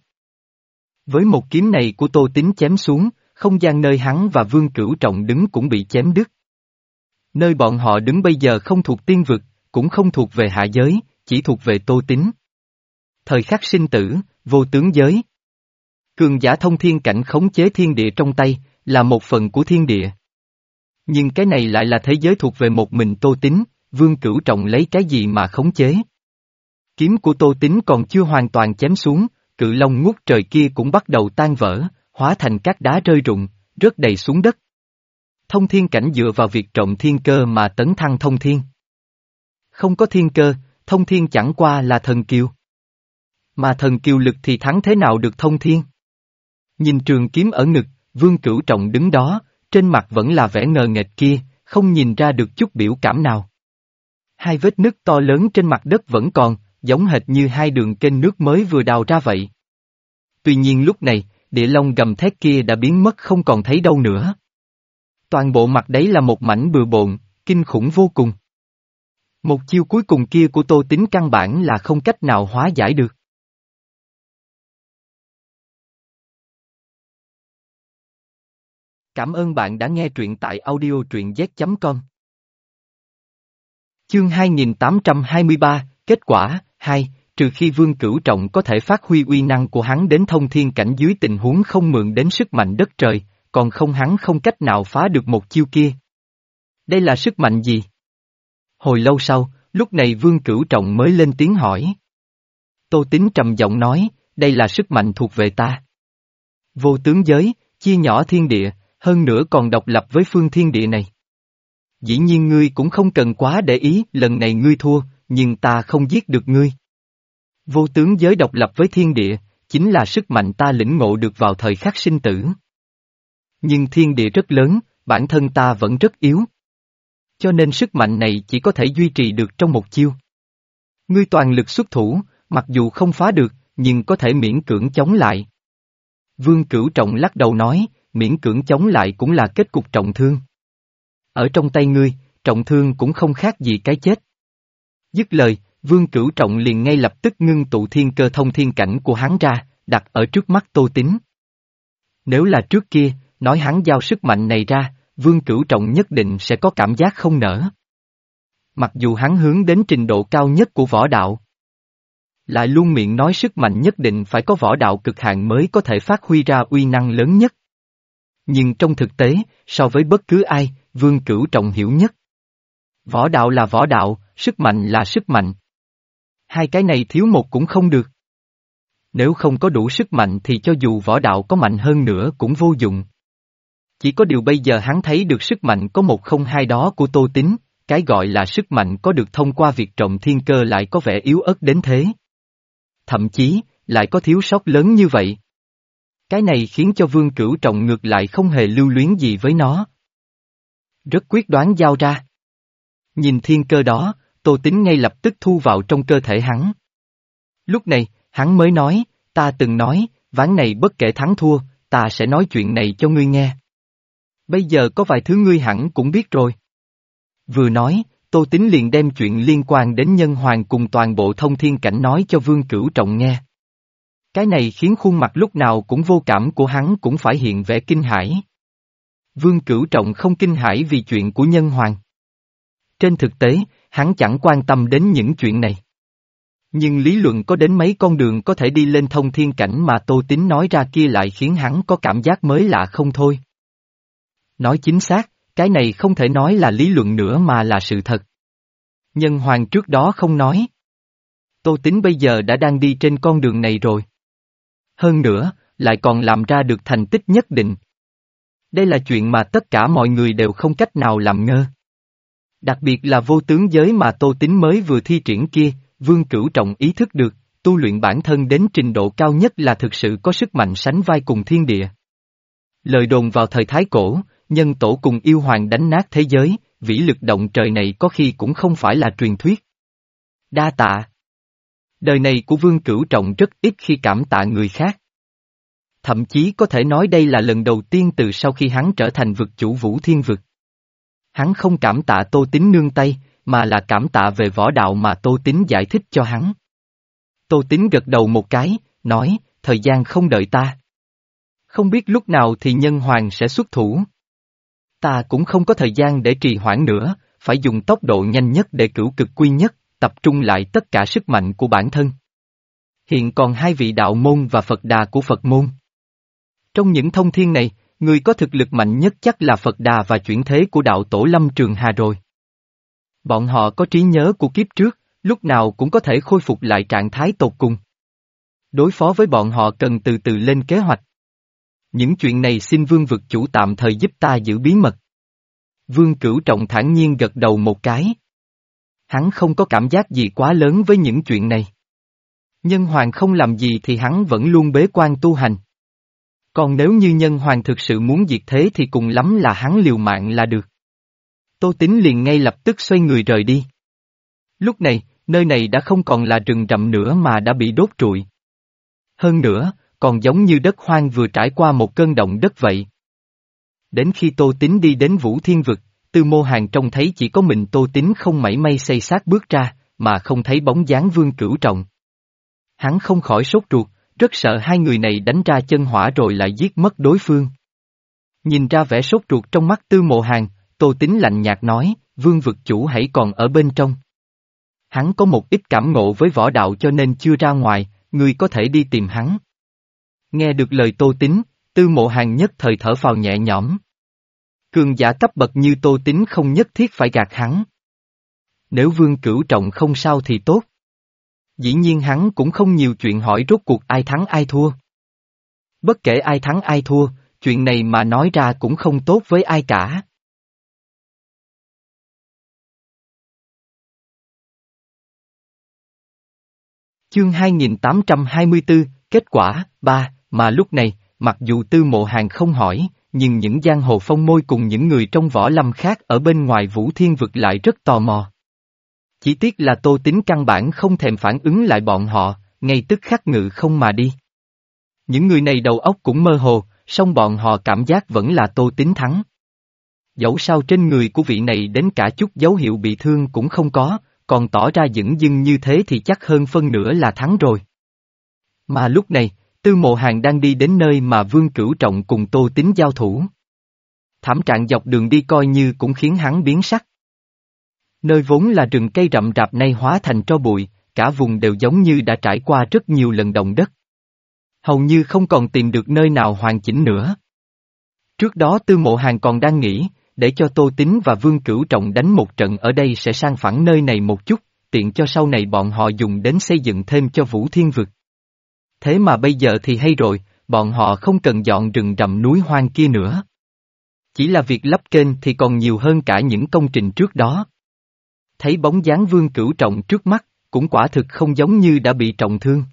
Với một kiếm này của Tô Tín chém xuống, không gian nơi hắn và Vương Cửu Trọng đứng cũng bị chém đứt. Nơi bọn họ đứng bây giờ không thuộc tiên vực, cũng không thuộc về hạ giới, chỉ thuộc về Tô Tín. Thời khắc sinh tử, vô tướng giới. Cường giả thông thiên cảnh khống chế thiên địa trong tay, là một phần của thiên địa. Nhưng cái này lại là thế giới thuộc về một mình Tô Tín, Vương Cửu Trọng lấy cái gì mà khống chế. Kiếm của Tô Tín còn chưa hoàn toàn chém xuống, cự long ngút trời kia cũng bắt đầu tan vỡ, hóa thành các đá rơi rụng, rớt đầy xuống đất. Thông thiên cảnh dựa vào việc trộm thiên cơ mà tấn thăng thông thiên. Không có thiên cơ, thông thiên chẳng qua là thần kiều. Mà thần kiều lực thì thắng thế nào được thông thiên? Nhìn trường kiếm ở ngực, Vương Cửu Trọng đứng đó, trên mặt vẫn là vẻ ngờ nghệch kia, không nhìn ra được chút biểu cảm nào. Hai vết nứt to lớn trên mặt đất vẫn còn, giống hệt như hai đường kênh nước mới vừa đào ra vậy. Tuy nhiên lúc này, địa long gầm thét kia đã biến mất không còn thấy đâu nữa. Toàn bộ mặt đấy là một mảnh bừa bộn, kinh khủng vô cùng. Một chiêu cuối cùng kia của Tô Tín căn bản là không cách nào hóa giải được. Cảm ơn bạn đã nghe truyện tại audio truyện z chấm com. Chương hai nghìn tám trăm hai mươi ba, kết quả, hai, trừ khi Vương Cửu Trọng có thể phát huy uy năng của hắn đến thông thiên cảnh dưới tình huống không mượn đến sức mạnh đất trời, còn không hắn không cách nào phá được một chiêu kia. Đây là sức mạnh gì? Hồi lâu sau, lúc này Vương Cửu Trọng mới lên tiếng hỏi. Tô Tín trầm giọng nói, đây là sức mạnh thuộc về ta. Vô tướng giới, chia nhỏ thiên địa, hơn nữa còn độc lập với phương thiên địa này. Dĩ nhiên ngươi cũng không cần quá để ý, lần này ngươi thua, nhưng ta không giết được ngươi. Vô tướng giới độc lập với thiên địa, chính là sức mạnh ta lĩnh ngộ được vào thời khắc sinh tử. Nhưng thiên địa rất lớn, bản thân ta vẫn rất yếu. Cho nên sức mạnh này chỉ có thể duy trì được trong một chiêu. Ngươi toàn lực xuất thủ, mặc dù không phá được, nhưng có thể miễn cưỡng chống lại. Vương Cửu Trọng lắc đầu nói, miễn cưỡng chống lại cũng là kết cục trọng thương. Ở trong tay ngươi, trọng thương cũng không khác gì cái chết. Dứt lời, Vương Cửu Trọng liền ngay lập tức ngưng tụ thiên cơ thông thiên cảnh của hắn ra, đặt ở trước mắt Tô Tín. Nếu là trước kia, nói hắn giao sức mạnh này ra, Vương Cửu Trọng nhất định sẽ có cảm giác không nỡ. Mặc dù hắn hướng đến trình độ cao nhất của võ đạo. Lại luôn miệng nói sức mạnh nhất định phải có võ đạo cực hạn mới có thể phát huy ra uy năng lớn nhất. Nhưng trong thực tế, so với bất cứ ai, Vương Cửu Trọng hiểu nhất. Võ đạo là võ đạo, sức mạnh là sức mạnh. Hai cái này thiếu một cũng không được. Nếu không có đủ sức mạnh thì cho dù võ đạo có mạnh hơn nữa cũng vô dụng. Chỉ có điều bây giờ hắn thấy được sức mạnh có một không hai đó của Tô Tín, cái gọi là sức mạnh có được thông qua việc trộm thiên cơ lại có vẻ yếu ớt đến thế. Thậm chí, lại có thiếu sót lớn như vậy. Cái này khiến cho Vương Cửu Trọng ngược lại không hề lưu luyến gì với nó. Rất quyết đoán giao ra. Nhìn thiên cơ đó, Tô Tín ngay lập tức thu vào trong cơ thể hắn. Lúc này, hắn mới nói, ta từng nói, ván này bất kể thắng thua, ta sẽ nói chuyện này cho ngươi nghe. Bây giờ có vài thứ ngươi hẳn cũng biết rồi. Vừa nói, Tô Tín liền đem chuyện liên quan đến nhân hoàng cùng toàn bộ thông thiên cảnh nói cho Vương Cửu Trọng nghe. Cái này khiến khuôn mặt lúc nào cũng vô cảm của hắn cũng phải hiện vẻ kinh hãi. Vương Cửu Trọng không kinh hãi vì chuyện của nhân hoàng. Trên thực tế, hắn chẳng quan tâm đến những chuyện này. Nhưng lý luận có đến mấy con đường có thể đi lên thông thiên cảnh mà Tô Tín nói ra kia lại khiến hắn có cảm giác mới lạ không thôi. Nói chính xác, cái này không thể nói là lý luận nữa mà là sự thật. Nhân hoàng trước đó không nói. Tô Tín bây giờ đã đang đi trên con đường này rồi. Hơn nữa, lại còn làm ra được thành tích nhất định. Đây là chuyện mà tất cả mọi người đều không cách nào làm ngơ. Đặc biệt là vô tướng giới mà Tô Tín mới vừa thi triển kia, Vương Cửu Trọng ý thức được, tu luyện bản thân đến trình độ cao nhất là thực sự có sức mạnh sánh vai cùng thiên địa. Lời đồn vào thời Thái Cổ, nhân tổ cùng yêu hoàng đánh nát thế giới, vĩ lực động trời này có khi cũng không phải là truyền thuyết. Đa tạ. Đời này của Vương Cửu Trọng rất ít khi cảm tạ người khác. Thậm chí có thể nói đây là lần đầu tiên từ sau khi hắn trở thành vực chủ Vũ Thiên Vực. Hắn không cảm tạ Tô Tín nương tay, mà là cảm tạ về võ đạo mà Tô Tín giải thích cho hắn. Tô Tín gật đầu một cái, nói, thời gian không đợi ta. Không biết lúc nào thì nhân hoàng sẽ xuất thủ. Ta cũng không có thời gian để trì hoãn nữa, phải dùng tốc độ nhanh nhất để cửu cực quy nhất, tập trung lại tất cả sức mạnh của bản thân. Hiện còn hai vị đạo môn và Phật Đà của Phật môn. Trong những thông thiên này, người có thực lực mạnh nhất chắc là Phật Đà và chuyển thế của đạo tổ Lâm Trường Hà rồi. Bọn họ có trí nhớ của kiếp trước, lúc nào cũng có thể khôi phục lại trạng thái tột cùng. Đối phó với bọn họ cần từ từ lên kế hoạch. Những chuyện này xin Vương vực chủ tạm thời giúp ta giữ bí mật. Vương Cửu Trọng thản nhiên gật đầu một cái. Hắn không có cảm giác gì quá lớn với những chuyện này. Nhân hoàng không làm gì thì hắn vẫn luôn bế quan tu hành. Còn nếu như nhân hoàng thực sự muốn diệt thế thì cùng lắm là hắn liều mạng là được. Tô Tín liền ngay lập tức xoay người rời đi. Lúc này, nơi này đã không còn là rừng rậm nữa mà đã bị đốt trụi. Hơn nữa, còn giống như đất hoang vừa trải qua một cơn động đất vậy. Đến khi Tô Tín đi đến Vũ Thiên Vực, Tư Mô Hàn trông thấy chỉ có mình Tô Tín không mảy may xây xác bước ra, mà không thấy bóng dáng Vương Cửu Trọng. Hắn không khỏi sốt ruột, rất sợ hai người này đánh ra chân hỏa rồi lại giết mất đối phương. Nhìn ra vẻ sốt ruột trong mắt Tư Mộ Hàn, Tô Tín lạnh nhạt nói, Vương vực chủ hãy còn ở bên trong. Hắn có một ít cảm ngộ với võ đạo cho nên chưa ra ngoài, ngươi có thể đi tìm hắn. Nghe được lời Tô Tín, Tư Mộ Hàn nhất thời thở phào nhẹ nhõm. Cường giả cấp bậc như Tô Tín không nhất thiết phải gạt hắn. Nếu Vương Cửu Trọng không sao thì tốt. Dĩ nhiên hắn cũng không nhiều chuyện hỏi rốt cuộc ai thắng ai thua. Bất kể ai thắng ai thua, chuyện này mà nói ra cũng không tốt với ai cả. Chương hai nghìn tám trăm hai mươi tư, kết quả, ba, mà lúc này, mặc dù Tư Mộ Hàn không hỏi, nhưng những giang hồ phong môi cùng những người trong võ lâm khác ở bên ngoài Vũ Thiên Vực lại rất tò mò. Chỉ tiếc là Tô Tín căn bản không thèm phản ứng lại bọn họ, ngay tức khắc ngự không mà đi. Những người này đầu óc cũng mơ hồ, song bọn họ cảm giác vẫn là Tô Tín thắng. Dẫu sao trên người của vị này đến cả chút dấu hiệu bị thương cũng không có, còn tỏ ra dửng dưng như thế thì chắc hơn phân nửa là thắng rồi. Mà lúc này, Tư Mộ Hàn đang đi đến nơi mà Vương Cửu Trọng cùng Tô Tín giao thủ. Thảm trạng dọc đường đi coi như cũng khiến hắn biến sắc. Nơi vốn là rừng cây rậm rạp nay hóa thành tro bụi, cả vùng đều giống như đã trải qua rất nhiều lần động đất. Hầu như không còn tìm được nơi nào hoàn chỉnh nữa. Trước đó Tư Mộ Hàn còn đang nghĩ, để cho Tô Tín và Vương Cửu Trọng đánh một trận ở đây sẽ sang phẳng nơi này một chút, tiện cho sau này bọn họ dùng đến xây dựng thêm cho Vũ Thiên Vực. Thế mà bây giờ thì hay rồi, bọn họ không cần dọn rừng rậm núi hoang kia nữa. Chỉ là việc lắp kênh thì còn nhiều hơn cả những công trình trước đó. Thấy bóng dáng Vương Cửu Trọng trước mắt, cũng quả thực không giống như đã bị trọng thương.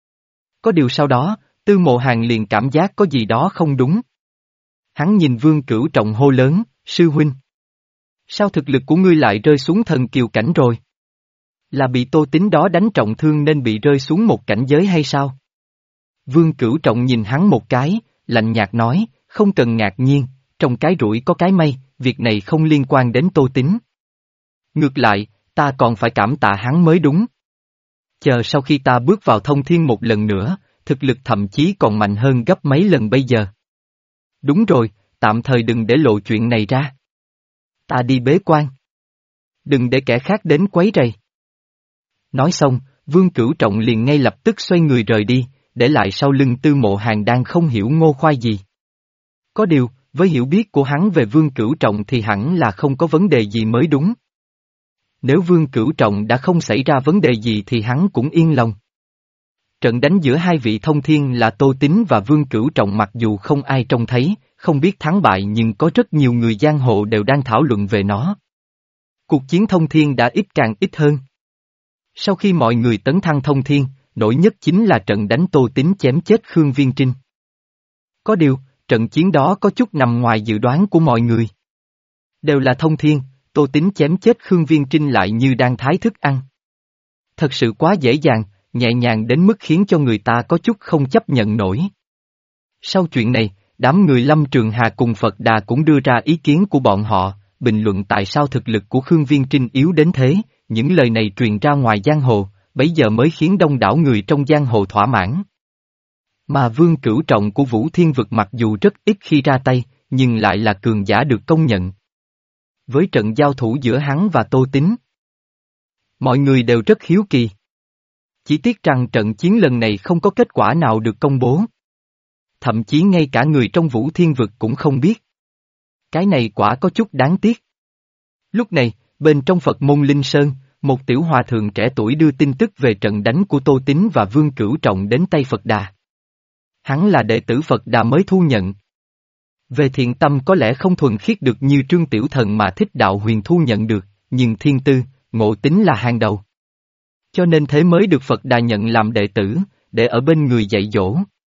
Có điều sau đó, Tư Mộ Hàn liền cảm giác có gì đó không đúng. Hắn nhìn Vương Cửu Trọng hô lớn, sư huynh. Sao thực lực của ngươi lại rơi xuống thần kiều cảnh rồi? Là bị Tô Tín đó đánh trọng thương nên bị rơi xuống một cảnh giới hay sao? Vương Cửu Trọng nhìn hắn một cái, lạnh nhạt nói, không cần ngạc nhiên, trong cái rủi có cái may, việc này không liên quan đến Tô Tín. Ngược lại, ta còn phải cảm tạ hắn mới đúng. Chờ sau khi ta bước vào thông thiên một lần nữa, thực lực thậm chí còn mạnh hơn gấp mấy lần bây giờ. Đúng rồi, tạm thời đừng để lộ chuyện này ra. Ta đi bế quan. Đừng để kẻ khác đến quấy rầy. Nói xong, Vương Cửu Trọng liền ngay lập tức xoay người rời đi, để lại sau lưng Tư Mộ Hàn đang không hiểu ngô khoai gì. Có điều, với hiểu biết của hắn về Vương Cửu Trọng thì hẳn là không có vấn đề gì mới đúng. Nếu Vương Cửu Trọng đã không xảy ra vấn đề gì thì hắn cũng yên lòng. Trận đánh giữa hai vị thông thiên là Tô Tín và Vương Cửu Trọng mặc dù không ai trông thấy, không biết thắng bại nhưng có rất nhiều người giang hồ đều đang thảo luận về nó. Cuộc chiến thông thiên đã ít càng ít hơn. Sau khi mọi người tấn thăng thông thiên, nổi nhất chính là trận đánh Tô Tín chém chết Khương Viên Trinh. Có điều, trận chiến đó có chút nằm ngoài dự đoán của mọi người. Đều là thông thiên, Tô Tín chém chết Khương Viên Trinh lại như đang thái thức ăn. Thật sự quá dễ dàng, nhẹ nhàng đến mức khiến cho người ta có chút không chấp nhận nổi. Sau chuyện này, đám người Lâm Trường Hà cùng Phật Đà cũng đưa ra ý kiến của bọn họ, bình luận tại sao thực lực của Khương Viên Trinh yếu đến thế, những lời này truyền ra ngoài giang hồ, bấy giờ mới khiến đông đảo người trong giang hồ thỏa mãn. Mà Vương Cửu Trọng của Vũ Thiên Vực mặc dù rất ít khi ra tay, nhưng lại là cường giả được công nhận. Với trận giao thủ giữa hắn và Tô Tín, mọi người đều rất hiếu kỳ. Chỉ tiếc rằng trận chiến lần này không có kết quả nào được công bố. Thậm chí ngay cả người trong Vũ Thiên Vực cũng không biết. Cái này quả có chút đáng tiếc. Lúc này, bên trong Phật môn Linh Sơn, một tiểu hòa thượng trẻ tuổi đưa tin tức về trận đánh của Tô Tín và Vương Cửu Trọng đến tay Phật Đà. Hắn là đệ tử Phật Đà mới thu nhận. Về thiện tâm có lẽ không thuần khiết được như Trương Tiểu Thần mà Thích Đạo Huyền thu nhận được, nhưng thiên tư, ngộ tính là hàng đầu. Cho nên thế mới được Phật Đà nhận làm đệ tử, để ở bên người dạy dỗ.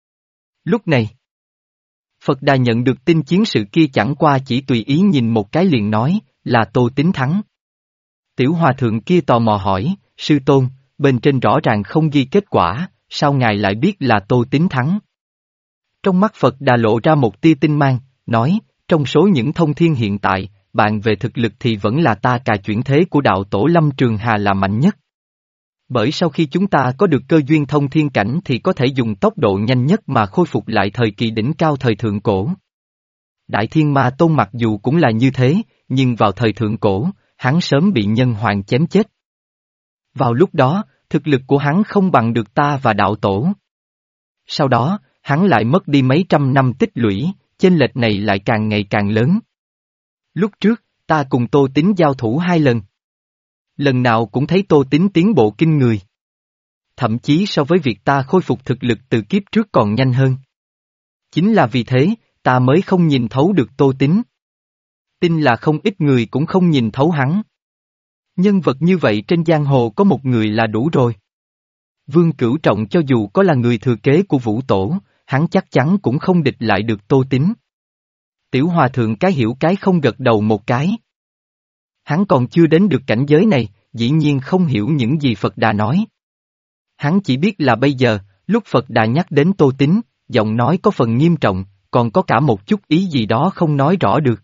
Lúc này, Phật Đà nhận được tin chiến sự kia chẳng qua chỉ tùy ý nhìn một cái liền nói, là Tô Tín thắng. Tiểu hòa thượng kia tò mò hỏi, sư tôn, bên trên rõ ràng không ghi kết quả, sao ngài lại biết là Tô Tín thắng? Trong mắt Phật Đà lộ ra một tia tinh mang, nói, trong số những thông thiên hiện tại, bạn về thực lực thì vẫn là ta cà chuyển thế của đạo tổ Lâm Trường Hà là mạnh nhất. Bởi sau khi chúng ta có được cơ duyên thông thiên cảnh thì có thể dùng tốc độ nhanh nhất mà khôi phục lại thời kỳ đỉnh cao thời thượng cổ. Đại Thiên Ma Tôn mặc dù cũng là như thế, nhưng vào thời thượng cổ, hắn sớm bị nhân hoàng chém chết. Vào lúc đó, thực lực của hắn không bằng được ta và đạo tổ. Sau đó, hắn lại mất đi mấy trăm năm tích lũy, chênh lệch này lại càng ngày càng lớn. Lúc trước, ta cùng Tô Tín giao thủ hai lần. Lần nào cũng thấy Tô Tín tiến bộ kinh người. Thậm chí so với việc ta khôi phục thực lực từ kiếp trước còn nhanh hơn. Chính là vì thế, ta mới không nhìn thấu được Tô Tín. Tin là không ít người cũng không nhìn thấu hắn. Nhân vật như vậy trên giang hồ có một người là đủ rồi. Vương Cửu Trọng cho dù có là người thừa kế của Vũ Tổ, hắn chắc chắn cũng không địch lại được Tô Tín. Tiểu hòa thượng cái hiểu cái không gật đầu một cái. Hắn còn chưa đến được cảnh giới này, dĩ nhiên không hiểu những gì Phật Đà nói. Hắn chỉ biết là bây giờ, lúc Phật Đà nhắc đến Tô Tín, giọng nói có phần nghiêm trọng, còn có cả một chút ý gì đó không nói rõ được.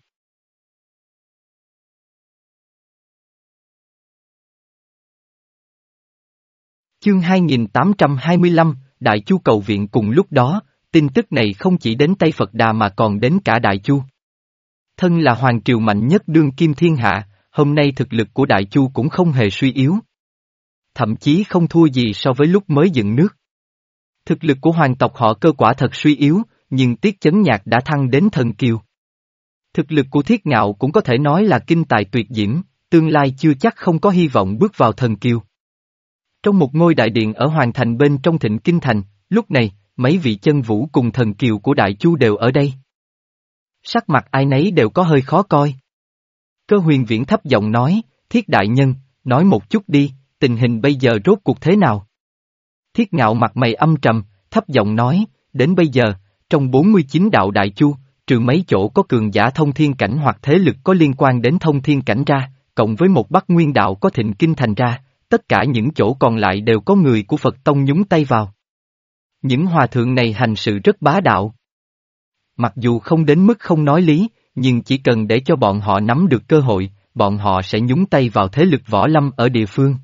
Chương hai nghìn tám trăm hai mươi lăm, Đại Chu cầu viện. Cùng lúc đó, tin tức này không chỉ đến tay Phật Đà mà còn đến cả Đại Chu. Thân là hoàng triều mạnh nhất đương kim thiên hạ, hôm nay thực lực của Đại Chu cũng không hề suy yếu. Thậm chí không thua gì so với lúc mới dựng nước. Thực lực của hoàng tộc họ Cơ quả thật suy yếu, nhưng Tiết Chấn Nhạc đã thăng đến thần kiều. Thực lực của Thiết Ngạo cũng có thể nói là kinh tài tuyệt diễm, tương lai chưa chắc không có hy vọng bước vào thần kiều. Trong một ngôi đại điện ở Hoàng Thành bên trong Thịnh Kinh Thành, lúc này, mấy vị chân vũ cùng thần kiều của Đại Chu đều ở đây. Sắc mặt ai nấy đều có hơi khó coi. Cơ huyền viễn thấp giọng nói, Thiết đại nhân, nói một chút đi, tình hình bây giờ rốt cuộc thế nào? Thiết Ngạo mặt mày âm trầm, thấp giọng nói, đến bây giờ, trong bốn mươi chín đạo đại chu, trừ mấy chỗ có cường giả thông thiên cảnh hoặc thế lực có liên quan đến thông thiên cảnh ra, cộng với một Bắc Nguyên đạo có thịnh kinh thành ra, tất cả những chỗ còn lại đều có người của Phật Tông nhúng tay vào. Những hòa thượng này hành sự rất bá đạo. Mặc dù không đến mức không nói lý, nhưng chỉ cần để cho bọn họ nắm được cơ hội, bọn họ sẽ nhúng tay vào thế lực võ lâm ở địa phương.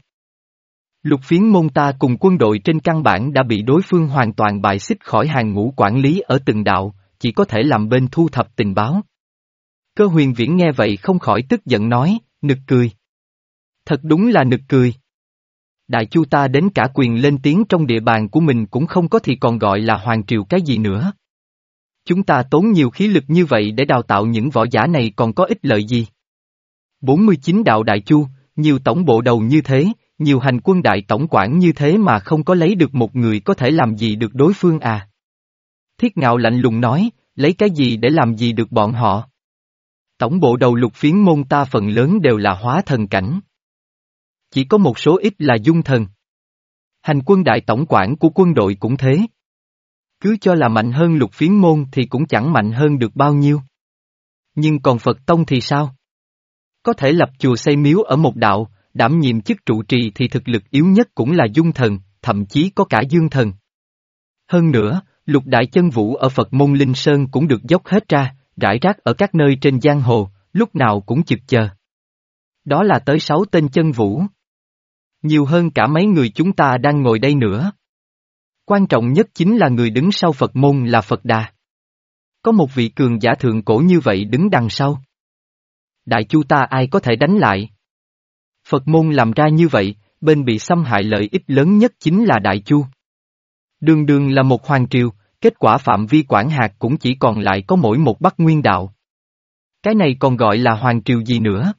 Lục Phiến Môn ta cùng quân đội trên căn bản đã bị đối phương hoàn toàn bài xích khỏi hàng ngũ quản lý ở từng đạo, chỉ có thể làm bên thu thập tình báo. Cơ huyền viễn nghe vậy không khỏi tức giận nói, nực cười. Thật đúng là nực cười. Đại chu ta đến cả quyền lên tiếng trong địa bàn của mình cũng không có thì còn gọi là hoàng triều cái gì nữa. Chúng ta tốn nhiều khí lực như vậy để đào tạo những võ giả này còn có ích lợi gì? bốn mươi chín đạo đại chu, nhiều tổng bộ đầu như thế, nhiều hành quân đại tổng quản như thế mà không có lấy được một người có thể làm gì được đối phương à? Thiết Ngạo lạnh lùng nói, lấy cái gì để làm gì được bọn họ? Tổng bộ đầu Lục Phiến Môn ta phần lớn đều là hóa thần cảnh. Chỉ có một số ít là dung thần. Hành quân đại tổng quản của quân đội cũng thế. Cứ cho là mạnh hơn Lục Phiến Môn thì cũng chẳng mạnh hơn được bao nhiêu. Nhưng còn Phật Tông thì sao? Có thể lập chùa xây miếu ở một đạo, đảm nhiệm chức trụ trì thì thực lực yếu nhất cũng là dung thần, thậm chí có cả dương thần. Hơn nữa, Lục Đại Chân Vũ ở Phật Môn Linh Sơn cũng được dốc hết ra, rải rác ở các nơi trên giang hồ, lúc nào cũng chực chờ. Đó là tới sáu tên chân vũ. Nhiều hơn cả mấy người chúng ta đang ngồi đây nữa. Quan trọng nhất chính là người đứng sau Phật Môn là Phật Đà. Có một vị cường giả thượng cổ như vậy đứng đằng sau. Đại chu ta ai có thể đánh lại? Phật Môn làm ra như vậy, bên bị xâm hại lợi ích lớn nhất chính là Đại chu. Đường đường là một hoàng triều, kết quả phạm vi quản hạt cũng chỉ còn lại có mỗi một Bắc Nguyên đạo. Cái này còn gọi là hoàng triều gì nữa?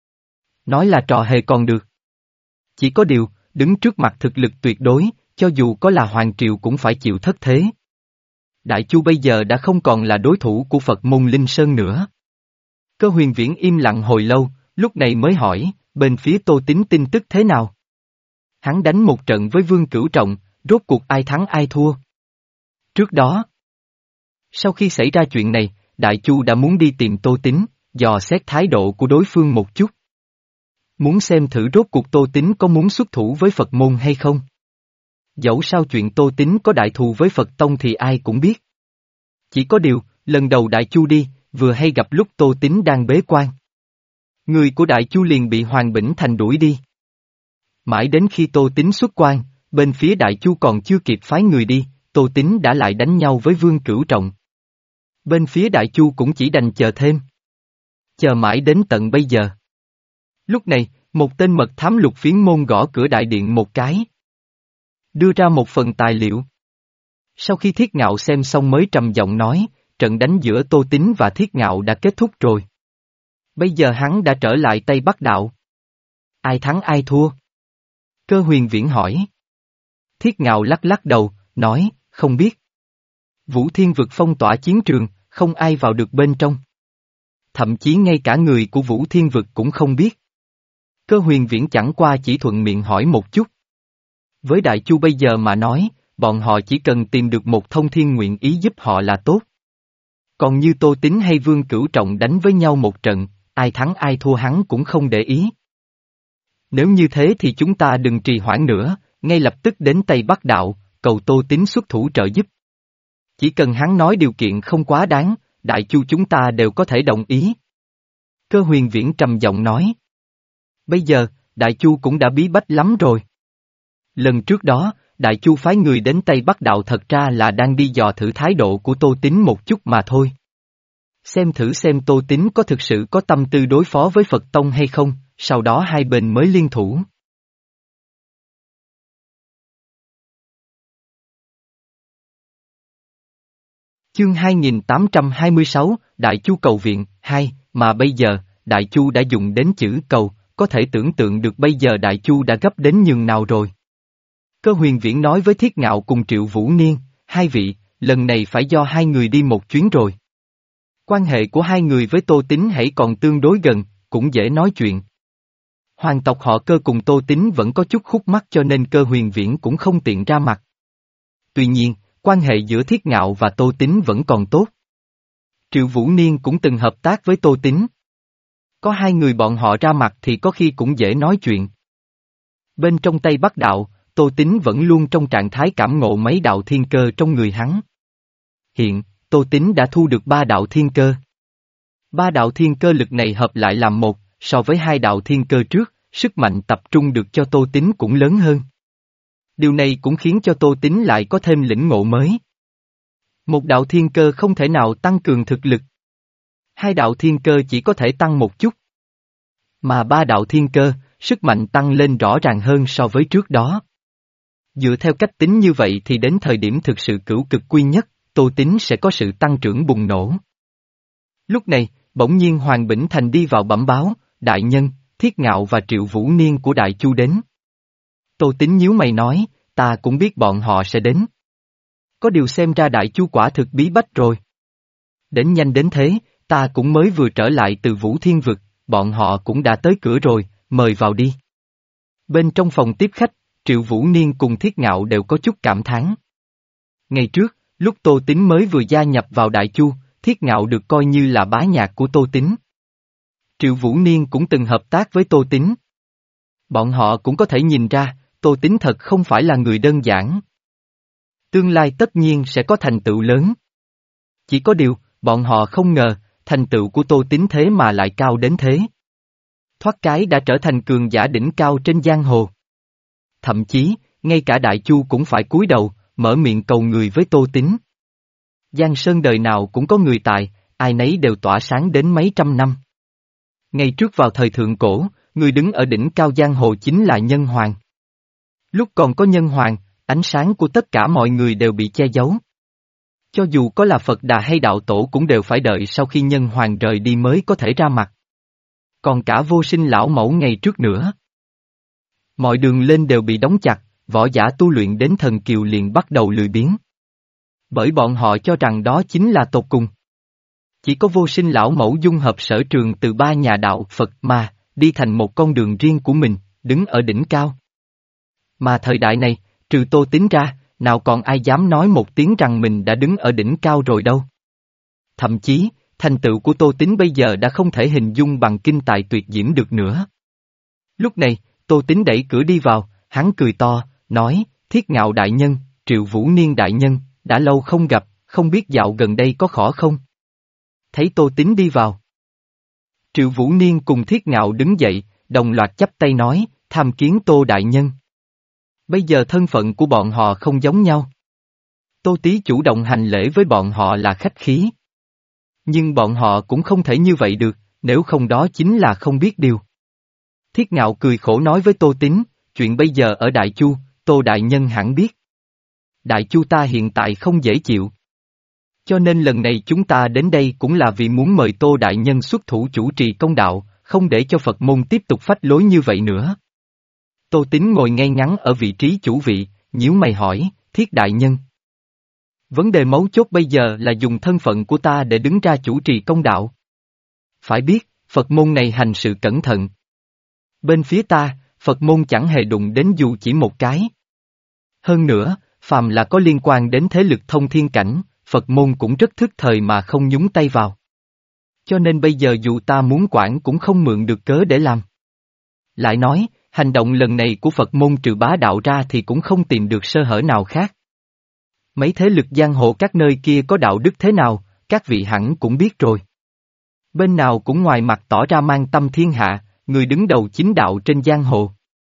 Nói là trò hề còn được. Chỉ có điều, đứng trước mặt thực lực tuyệt đối, cho dù có là hoàng triều cũng phải chịu thất thế. Đại chu bây giờ đã không còn là đối thủ của Phật Môn Linh Sơn nữa. Cơ huyền viễn im lặng hồi lâu, lúc này mới hỏi, bên phía Tô Tín tin tức thế nào? Hắn đánh một trận với Vương Cửu Trọng, rốt cuộc ai thắng ai thua? Trước đó, sau khi xảy ra chuyện này, Đại chu đã muốn đi tìm Tô Tín, dò xét thái độ của đối phương một chút. Muốn xem thử rốt cuộc Tô Tín có muốn xuất thủ với Phật Môn hay không? Dẫu sao chuyện Tô Tín có đại thù với Phật Tông thì ai cũng biết. Chỉ có điều, lần đầu Đại chu đi, vừa hay gặp lúc Tô Tín đang bế quan. Người của Đại chu liền bị Hoàng Bỉnh Thành đuổi đi. Mãi đến khi Tô Tín xuất quan, bên phía Đại chu còn chưa kịp phái người đi, Tô Tín đã lại đánh nhau với Vương Cửu Trọng. Bên phía Đại chu cũng chỉ đành chờ thêm. Chờ mãi đến tận bây giờ. Lúc này, một tên mật thám Lục Phiến Môn gõ cửa đại điện một cái. Đưa ra một phần tài liệu. Sau khi Thiết Ngạo xem xong mới trầm giọng nói, trận đánh giữa Tô Tín và Thiết Ngạo đã kết thúc rồi. Bây giờ hắn đã trở lại Tây Bắc Đạo. Ai thắng ai thua? Cơ huyền viễn hỏi. Thiết Ngạo lắc lắc đầu, nói, không biết. Vũ Thiên Vực phong tỏa chiến trường, không ai vào được bên trong. Thậm chí ngay cả người của Vũ Thiên Vực cũng không biết. Cơ huyền viễn chẳng qua chỉ thuận miệng hỏi một chút. Với Đại chu bây giờ mà nói, bọn họ chỉ cần tìm được một thông thiên nguyện ý giúp họ là tốt. Còn như Tô Tín hay Vương Cửu Trọng đánh với nhau một trận, ai thắng ai thua hắn cũng không để ý. Nếu như thế thì chúng ta đừng trì hoãn nữa, ngay lập tức đến Tây Bắc Đạo, cầu Tô Tín xuất thủ trợ giúp. Chỉ cần hắn nói điều kiện không quá đáng, Đại chu chúng ta đều có thể đồng ý. Cơ huyền viễn trầm giọng nói. Bây giờ, Đại chu cũng đã bí bách lắm rồi. Lần trước đó, Đại chu phái người đến Tây Bắc Đạo thật ra là đang đi dò thử thái độ của Tô Tín một chút mà thôi. Xem thử xem Tô Tín có thực sự có tâm tư đối phó với Phật Tông hay không, sau đó hai bên mới liên thủ. Chương hai nghìn tám trăm hai mươi sáu, Đại chu cầu viện, hai, mà bây giờ, Đại chu đã dùng đến chữ cầu, có thể tưởng tượng được bây giờ Đại chu đã gấp đến nhường nào rồi. Cơ huyền viễn nói với Thiết Ngạo cùng Triệu Vũ Niên, hai vị, lần này phải do hai người đi một chuyến rồi. Quan hệ của hai người với Tô Tín hãy còn tương đối gần, cũng dễ nói chuyện. Hoàng tộc họ Cơ cùng Tô Tín vẫn có chút khúc mắc cho nên Cơ Huyền Viễn cũng không tiện ra mặt. Tuy nhiên, quan hệ giữa Thiết Ngạo và Tô Tín vẫn còn tốt. Triệu Vũ Niên cũng từng hợp tác với Tô Tín. Có hai người bọn họ ra mặt thì có khi cũng dễ nói chuyện. Bên trong Tây Bắc Đạo, Tô Tín vẫn luôn trong trạng thái cảm ngộ mấy đạo thiên cơ trong người hắn. Hiện, Tô Tín đã thu được ba đạo thiên cơ. Ba đạo thiên cơ lực này hợp lại làm một, so với hai đạo thiên cơ trước, sức mạnh tập trung được cho Tô Tín cũng lớn hơn. Điều này cũng khiến cho Tô Tín lại có thêm lĩnh ngộ mới. Một đạo thiên cơ không thể nào tăng cường thực lực. Hai đạo thiên cơ chỉ có thể tăng một chút. Mà ba đạo thiên cơ, sức mạnh tăng lên rõ ràng hơn so với trước đó. Dựa theo cách tính như vậy thì đến thời điểm thực sự cửu cực quy nhất, Tô Tín sẽ có sự tăng trưởng bùng nổ. Lúc này, bỗng nhiên Hoàng Bỉnh Thành đi vào bẩm báo, đại nhân, Thiết Ngạo và Triệu Vũ Niên của Đại Chu đến. Tô Tín nhíu mày nói, ta cũng biết bọn họ sẽ đến. Có điều xem ra Đại Chu quả thực bí bách rồi. Đến nhanh đến thế, ta cũng mới vừa trở lại từ Vũ Thiên Vực, bọn họ cũng đã tới cửa rồi, mời vào đi. Bên trong phòng tiếp khách, Triệu Vũ Niên cùng Thiết Ngạo đều có chút cảm thán. Ngày trước, lúc Tô Tín mới vừa gia nhập vào Đại Chu, Thiết Ngạo được coi như là bá nhạc của Tô Tín. Triệu Vũ Niên cũng từng hợp tác với Tô Tín. Bọn họ cũng có thể nhìn ra, Tô Tín thật không phải là người đơn giản. Tương lai tất nhiên sẽ có thành tựu lớn. Chỉ có điều, bọn họ không ngờ, thành tựu của Tô Tín thế mà lại cao đến thế. Thoát cái đã trở thành cường giả đỉnh cao trên giang hồ. Thậm chí, ngay cả Đại Chu cũng phải cúi đầu, mở miệng cầu người với Tô Tín. Giang Sơn đời nào cũng có người tài, ai nấy đều tỏa sáng đến mấy trăm năm. Ngay trước vào thời thượng cổ, người đứng ở đỉnh cao giang hồ chính là Nhân Hoàng. Lúc còn có Nhân Hoàng, ánh sáng của tất cả mọi người đều bị che giấu. Cho dù có là Phật Đà hay Đạo Tổ cũng đều phải đợi sau khi Nhân Hoàng rời đi mới có thể ra mặt. Còn cả Vô Sinh lão mẫu ngày trước nữa. Mọi đường lên đều bị đóng chặt, võ giả tu luyện đến thần kiều liền bắt đầu lười biếng. Bởi bọn họ cho rằng đó chính là tột cùng. Chỉ có Vô Sinh lão mẫu dung hợp sở trường từ ba nhà đạo Phật mà, đi thành một con đường riêng của mình, đứng ở đỉnh cao. Mà thời đại này, trừ Tô Tín ra, nào còn ai dám nói một tiếng rằng mình đã đứng ở đỉnh cao rồi đâu. Thậm chí, thành tựu của Tô Tín bây giờ đã không thể hình dung bằng kinh tài tuyệt diễm được nữa. Lúc này, Tô Tín đẩy cửa đi vào, hắn cười to, nói, Thiết Ngạo đại nhân, Triệu Vũ Niên đại nhân, đã lâu không gặp, không biết dạo gần đây có khỏe không? Thấy Tô Tín đi vào. Triệu Vũ Niên cùng Thiết Ngạo đứng dậy, đồng loạt chắp tay nói, tham kiến Tô đại nhân. Bây giờ thân phận của bọn họ không giống nhau. Tô Tý chủ động hành lễ với bọn họ là khách khí. Nhưng bọn họ cũng không thể như vậy được, nếu không đó chính là không biết điều. Thiết Ngạo cười khổ nói với Tô Tín, chuyện bây giờ ở Đại Chu, Tô đại nhân hẳn biết. Đại Chu ta hiện tại không dễ chịu. Cho nên lần này chúng ta đến đây cũng là vì muốn mời Tô đại nhân xuất thủ chủ trì công đạo, không để cho Phật môn tiếp tục phách lối như vậy nữa. Tô Tín ngồi ngay ngắn ở vị trí chủ vị, nhíu mày hỏi, Thiết đại nhân. Vấn đề mấu chốt bây giờ là dùng thân phận của ta để đứng ra chủ trì công đạo. Phải biết, Phật môn này hành sự cẩn thận. Bên phía ta, Phật môn chẳng hề đụng đến dù chỉ một cái. Hơn nữa, phàm là có liên quan đến thế lực thông thiên cảnh, Phật môn cũng rất thức thời mà không nhúng tay vào. Cho nên bây giờ dù ta muốn quản cũng không mượn được cớ để làm. Lại nói, hành động lần này của Phật môn trừ bá đạo ra thì cũng không tìm được sơ hở nào khác. Mấy thế lực giang hồ các nơi kia có đạo đức thế nào, các vị hẳn cũng biết rồi. Bên nào cũng ngoài mặt tỏ ra mang tâm thiên hạ, người đứng đầu chính đạo trên giang hồ.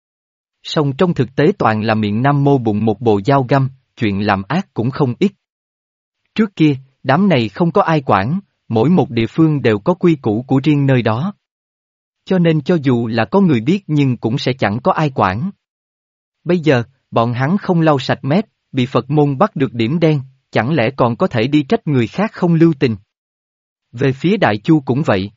Song trong thực tế toàn là miệng nam mô bụng một bồ dao găm, chuyện làm ác cũng không ít. Trước kia, đám này không có ai quản, mỗi một địa phương đều có quy củ của riêng nơi đó. Cho nên cho dù là có người biết nhưng cũng sẽ chẳng có ai quản. Bây giờ, bọn hắn không lau sạch mép, bị Phật môn bắt được điểm đen, chẳng lẽ còn có thể đi trách người khác không lưu tình. Về phía Đại Chu cũng vậy.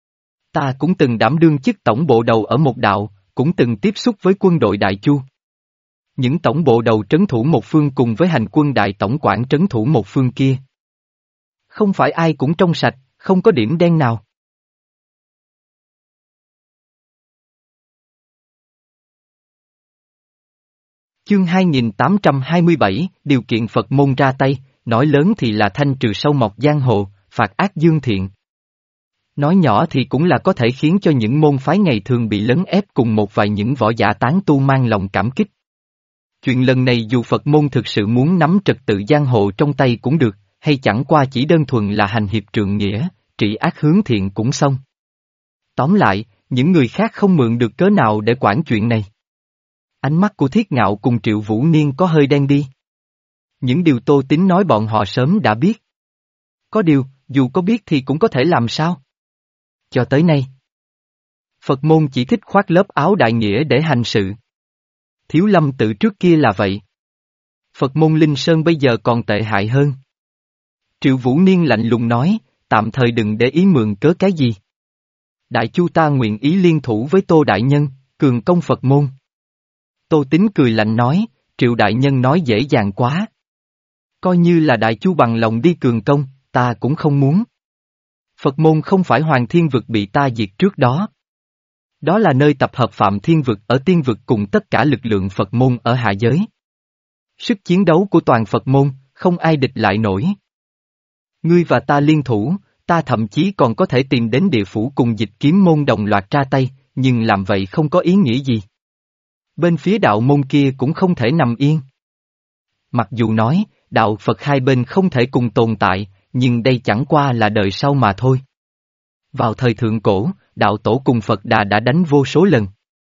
Ta cũng từng đảm đương chức tổng bộ đầu ở một đạo, cũng từng tiếp xúc với quân đội Đại Chu. Những tổng bộ đầu trấn thủ một phương cùng với hành quân đại tổng quản trấn thủ một phương kia. Không phải ai cũng trong sạch, không có điểm đen nào. Chương hai nghìn tám trăm hai mươi bảy, điều kiện Phật môn ra tay, nói lớn thì là thanh trừ sâu mọt giang hồ, phạt ác dương thiện. Nói nhỏ thì cũng là có thể khiến cho những môn phái ngày thường bị lấn ép cùng một vài những võ giả tán tu mang lòng cảm kích. Chuyện lần này dù Phật môn thực sự muốn nắm trật tự giang hồ trong tay cũng được, hay chẳng qua chỉ đơn thuần là hành hiệp trượng nghĩa, trị ác hướng thiện cũng xong. Tóm lại, những người khác không mượn được cớ nào để quản chuyện này. Ánh mắt của Thiết Ngạo cùng Triệu Vũ Niên có hơi đen đi. Những điều Tô Tín nói bọn họ sớm đã biết. Có điều, dù có biết thì cũng có thể làm sao? Cho tới nay, Phật môn chỉ thích khoác lớp áo đại nghĩa để hành sự. Thiếu Lâm tự trước kia là vậy. Phật môn Linh Sơn bây giờ còn tệ hại hơn. Triệu Vũ Niên lạnh lùng nói, tạm thời đừng để ý mượn cớ cái gì. Đại Chu ta nguyện ý liên thủ với Tô Đại Nhân, cường công Phật môn. Tô Tín cười lạnh nói, Triệu Đại Nhân nói dễ dàng quá. Coi như là Đại Chu bằng lòng đi cường công, ta cũng không muốn. Phật môn không phải Hoàng Thiên Vực bị ta diệt trước đó. Đó là nơi tập hợp Phạm Thiên Vực ở Tiên Vực cùng tất cả lực lượng Phật môn ở hạ giới. Sức chiến đấu của toàn Phật môn, không ai địch lại nổi. Ngươi và ta liên thủ, ta thậm chí còn có thể tìm đến địa phủ cùng Dịch Kiếm môn đồng loạt ra tay, nhưng làm vậy không có ý nghĩa gì. Bên phía đạo môn kia cũng không thể nằm yên. Mặc dù nói, đạo Phật hai bên không thể cùng tồn tại, nhưng đây chẳng qua là đời sau mà thôi. Vào thời thượng cổ, đạo tổ cùng Phật Đà đã đánh vô số lần.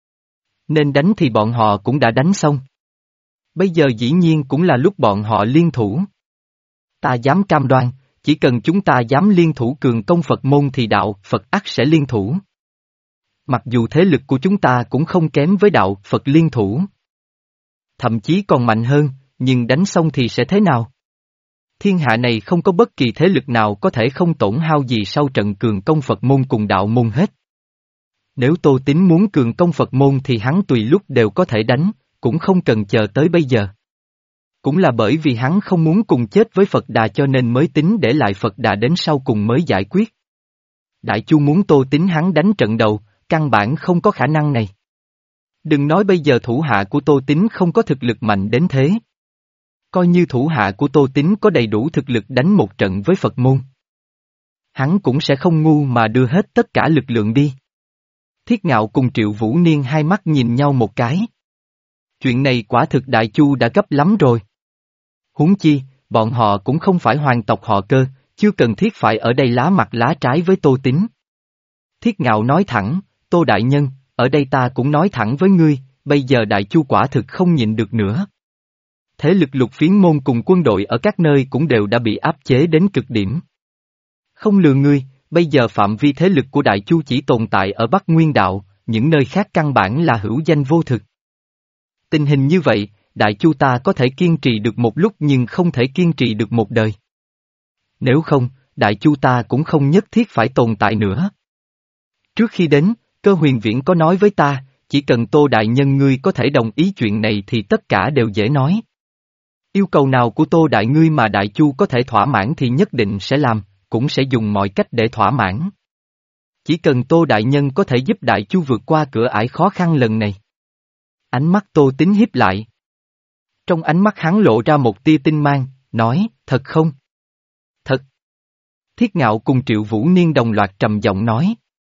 Nên đánh thì bọn họ cũng đã đánh xong. Bây giờ dĩ nhiên cũng là lúc bọn họ liên thủ. Ta dám cam đoan, chỉ cần chúng ta dám liên thủ cường công Phật môn thì đạo Phật ắt sẽ liên thủ. Mặc dù thế lực của chúng ta cũng không kém với đạo Phật liên thủ. Thậm chí còn mạnh hơn, nhưng đánh xong thì sẽ thế nào? Thiên hạ này không có bất kỳ thế lực nào có thể không tổn hao gì sau trận cường công Phật môn cùng đạo môn hết. Nếu Tô Tín muốn cường công Phật môn thì hắn tùy lúc đều có thể đánh, cũng không cần chờ tới bây giờ. Cũng là bởi vì hắn không muốn cùng chết với Phật Đà cho nên mới tính để lại Phật Đà đến sau cùng mới giải quyết. Đại Chu muốn Tô Tín hắn đánh trận đầu, căn bản không có khả năng này. Đừng nói bây giờ thủ hạ của Tô Tín không có thực lực mạnh đến thế. Coi như thủ hạ của Tô Tín có đầy đủ thực lực đánh một trận với Phật môn. Hắn cũng sẽ không ngu mà đưa hết tất cả lực lượng đi. Thiết Ngạo cùng Triệu Vũ Niên hai mắt nhìn nhau một cái. Chuyện này quả thực Đại Chu đã gấp lắm rồi. Huống chi, bọn họ cũng không phải hoàng tộc họ Cơ, chưa cần thiết phải ở đây lá mặt lá trái với Tô Tín. Thiết Ngạo nói thẳng, Tô Đại Nhân, ở đây ta cũng nói thẳng với ngươi, bây giờ Đại Chu quả thực không nhịn được nữa. Thế lực Lục Phiến môn cùng quân đội ở các nơi cũng đều đã bị áp chế đến cực điểm. Không lừa ngươi, bây giờ phạm vi thế lực của Đại Chu chỉ tồn tại ở Bắc Nguyên Đạo, những nơi khác căn bản là hữu danh vô thực. Tình hình như vậy, Đại Chu ta có thể kiên trì được một lúc nhưng không thể kiên trì được một đời. Nếu không, Đại Chu ta cũng không nhất thiết phải tồn tại nữa. Trước khi đến, Cơ Huyền Viễn có nói với ta, chỉ cần Tô Đại Nhân ngươi có thể đồng ý chuyện này thì tất cả đều dễ nói. Yêu cầu nào của Tô Đại ngươi mà Đại Chu có thể thỏa mãn thì nhất định sẽ làm, cũng sẽ dùng mọi cách để thỏa mãn. Chỉ cần Tô Đại Nhân có thể giúp Đại Chu vượt qua cửa ải khó khăn lần này. Ánh mắt Tô Tín hiếp lại. Trong ánh mắt hắn lộ ra một tia tinh mang, nói, thật không? Thật. Thiết Ngạo cùng Triệu Vũ Niên đồng loạt trầm giọng nói.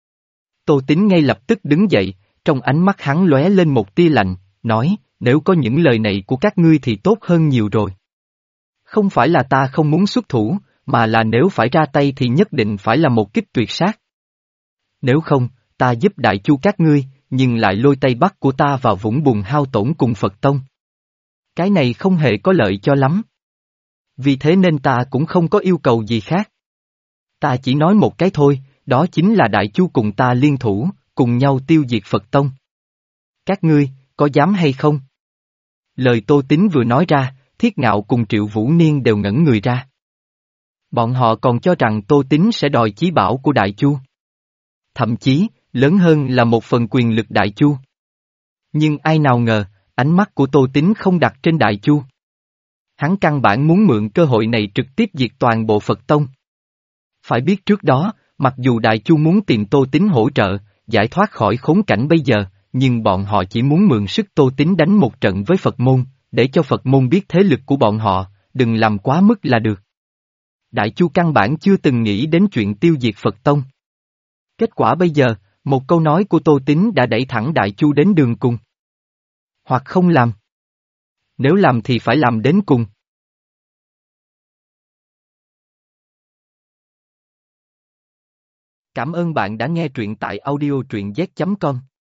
Tô Tín ngay lập tức đứng dậy, trong ánh mắt hắn lóe lên một tia lạnh, nói, nếu có những lời này của các ngươi thì tốt hơn nhiều rồi. Không phải là ta không muốn xuất thủ, mà là nếu phải ra tay thì nhất định phải là một kích tuyệt sát. Nếu không, ta giúp Đại Chu các ngươi, nhưng lại lôi Tây Bắc của ta vào vũng bùn hao tổn cùng Phật Tông. Cái này không hề có lợi cho lắm. Vì thế nên ta cũng không có yêu cầu gì khác. Ta chỉ nói một cái thôi, đó chính là Đại Chu cùng ta liên thủ, cùng nhau tiêu diệt Phật Tông. Các ngươi, có dám hay không? Lời Tô Tín vừa nói ra, Thiết Ngạo cùng Triệu Vũ Niên đều ngẩn người ra. Bọn họ còn cho rằng Tô Tín sẽ đòi chí bảo của Đại Chu. Thậm chí, lớn hơn là một phần quyền lực Đại Chu. Nhưng ai nào ngờ, ánh mắt của Tô Tín không đặt trên Đại Chu. Hắn căn bản muốn mượn cơ hội này trực tiếp diệt toàn bộ Phật Tông. Phải biết trước đó, mặc dù Đại Chu muốn tìm Tô Tín hỗ trợ, giải thoát khỏi khốn cảnh bây giờ, nhưng bọn họ chỉ muốn mượn sức Tô Tín đánh một trận với Phật môn, để cho Phật môn biết thế lực của bọn họ, đừng làm quá mức là được. Đại Chu căn bản chưa từng nghĩ đến chuyện tiêu diệt Phật Tông. Kết quả bây giờ, một câu nói của Tô Tín đã đẩy thẳng Đại Chu đến đường cùng. Hoặc không làm. Nếu làm thì phải làm đến cùng. Cảm ơn bạn đã nghe truyện tại audio truyện z chấm com.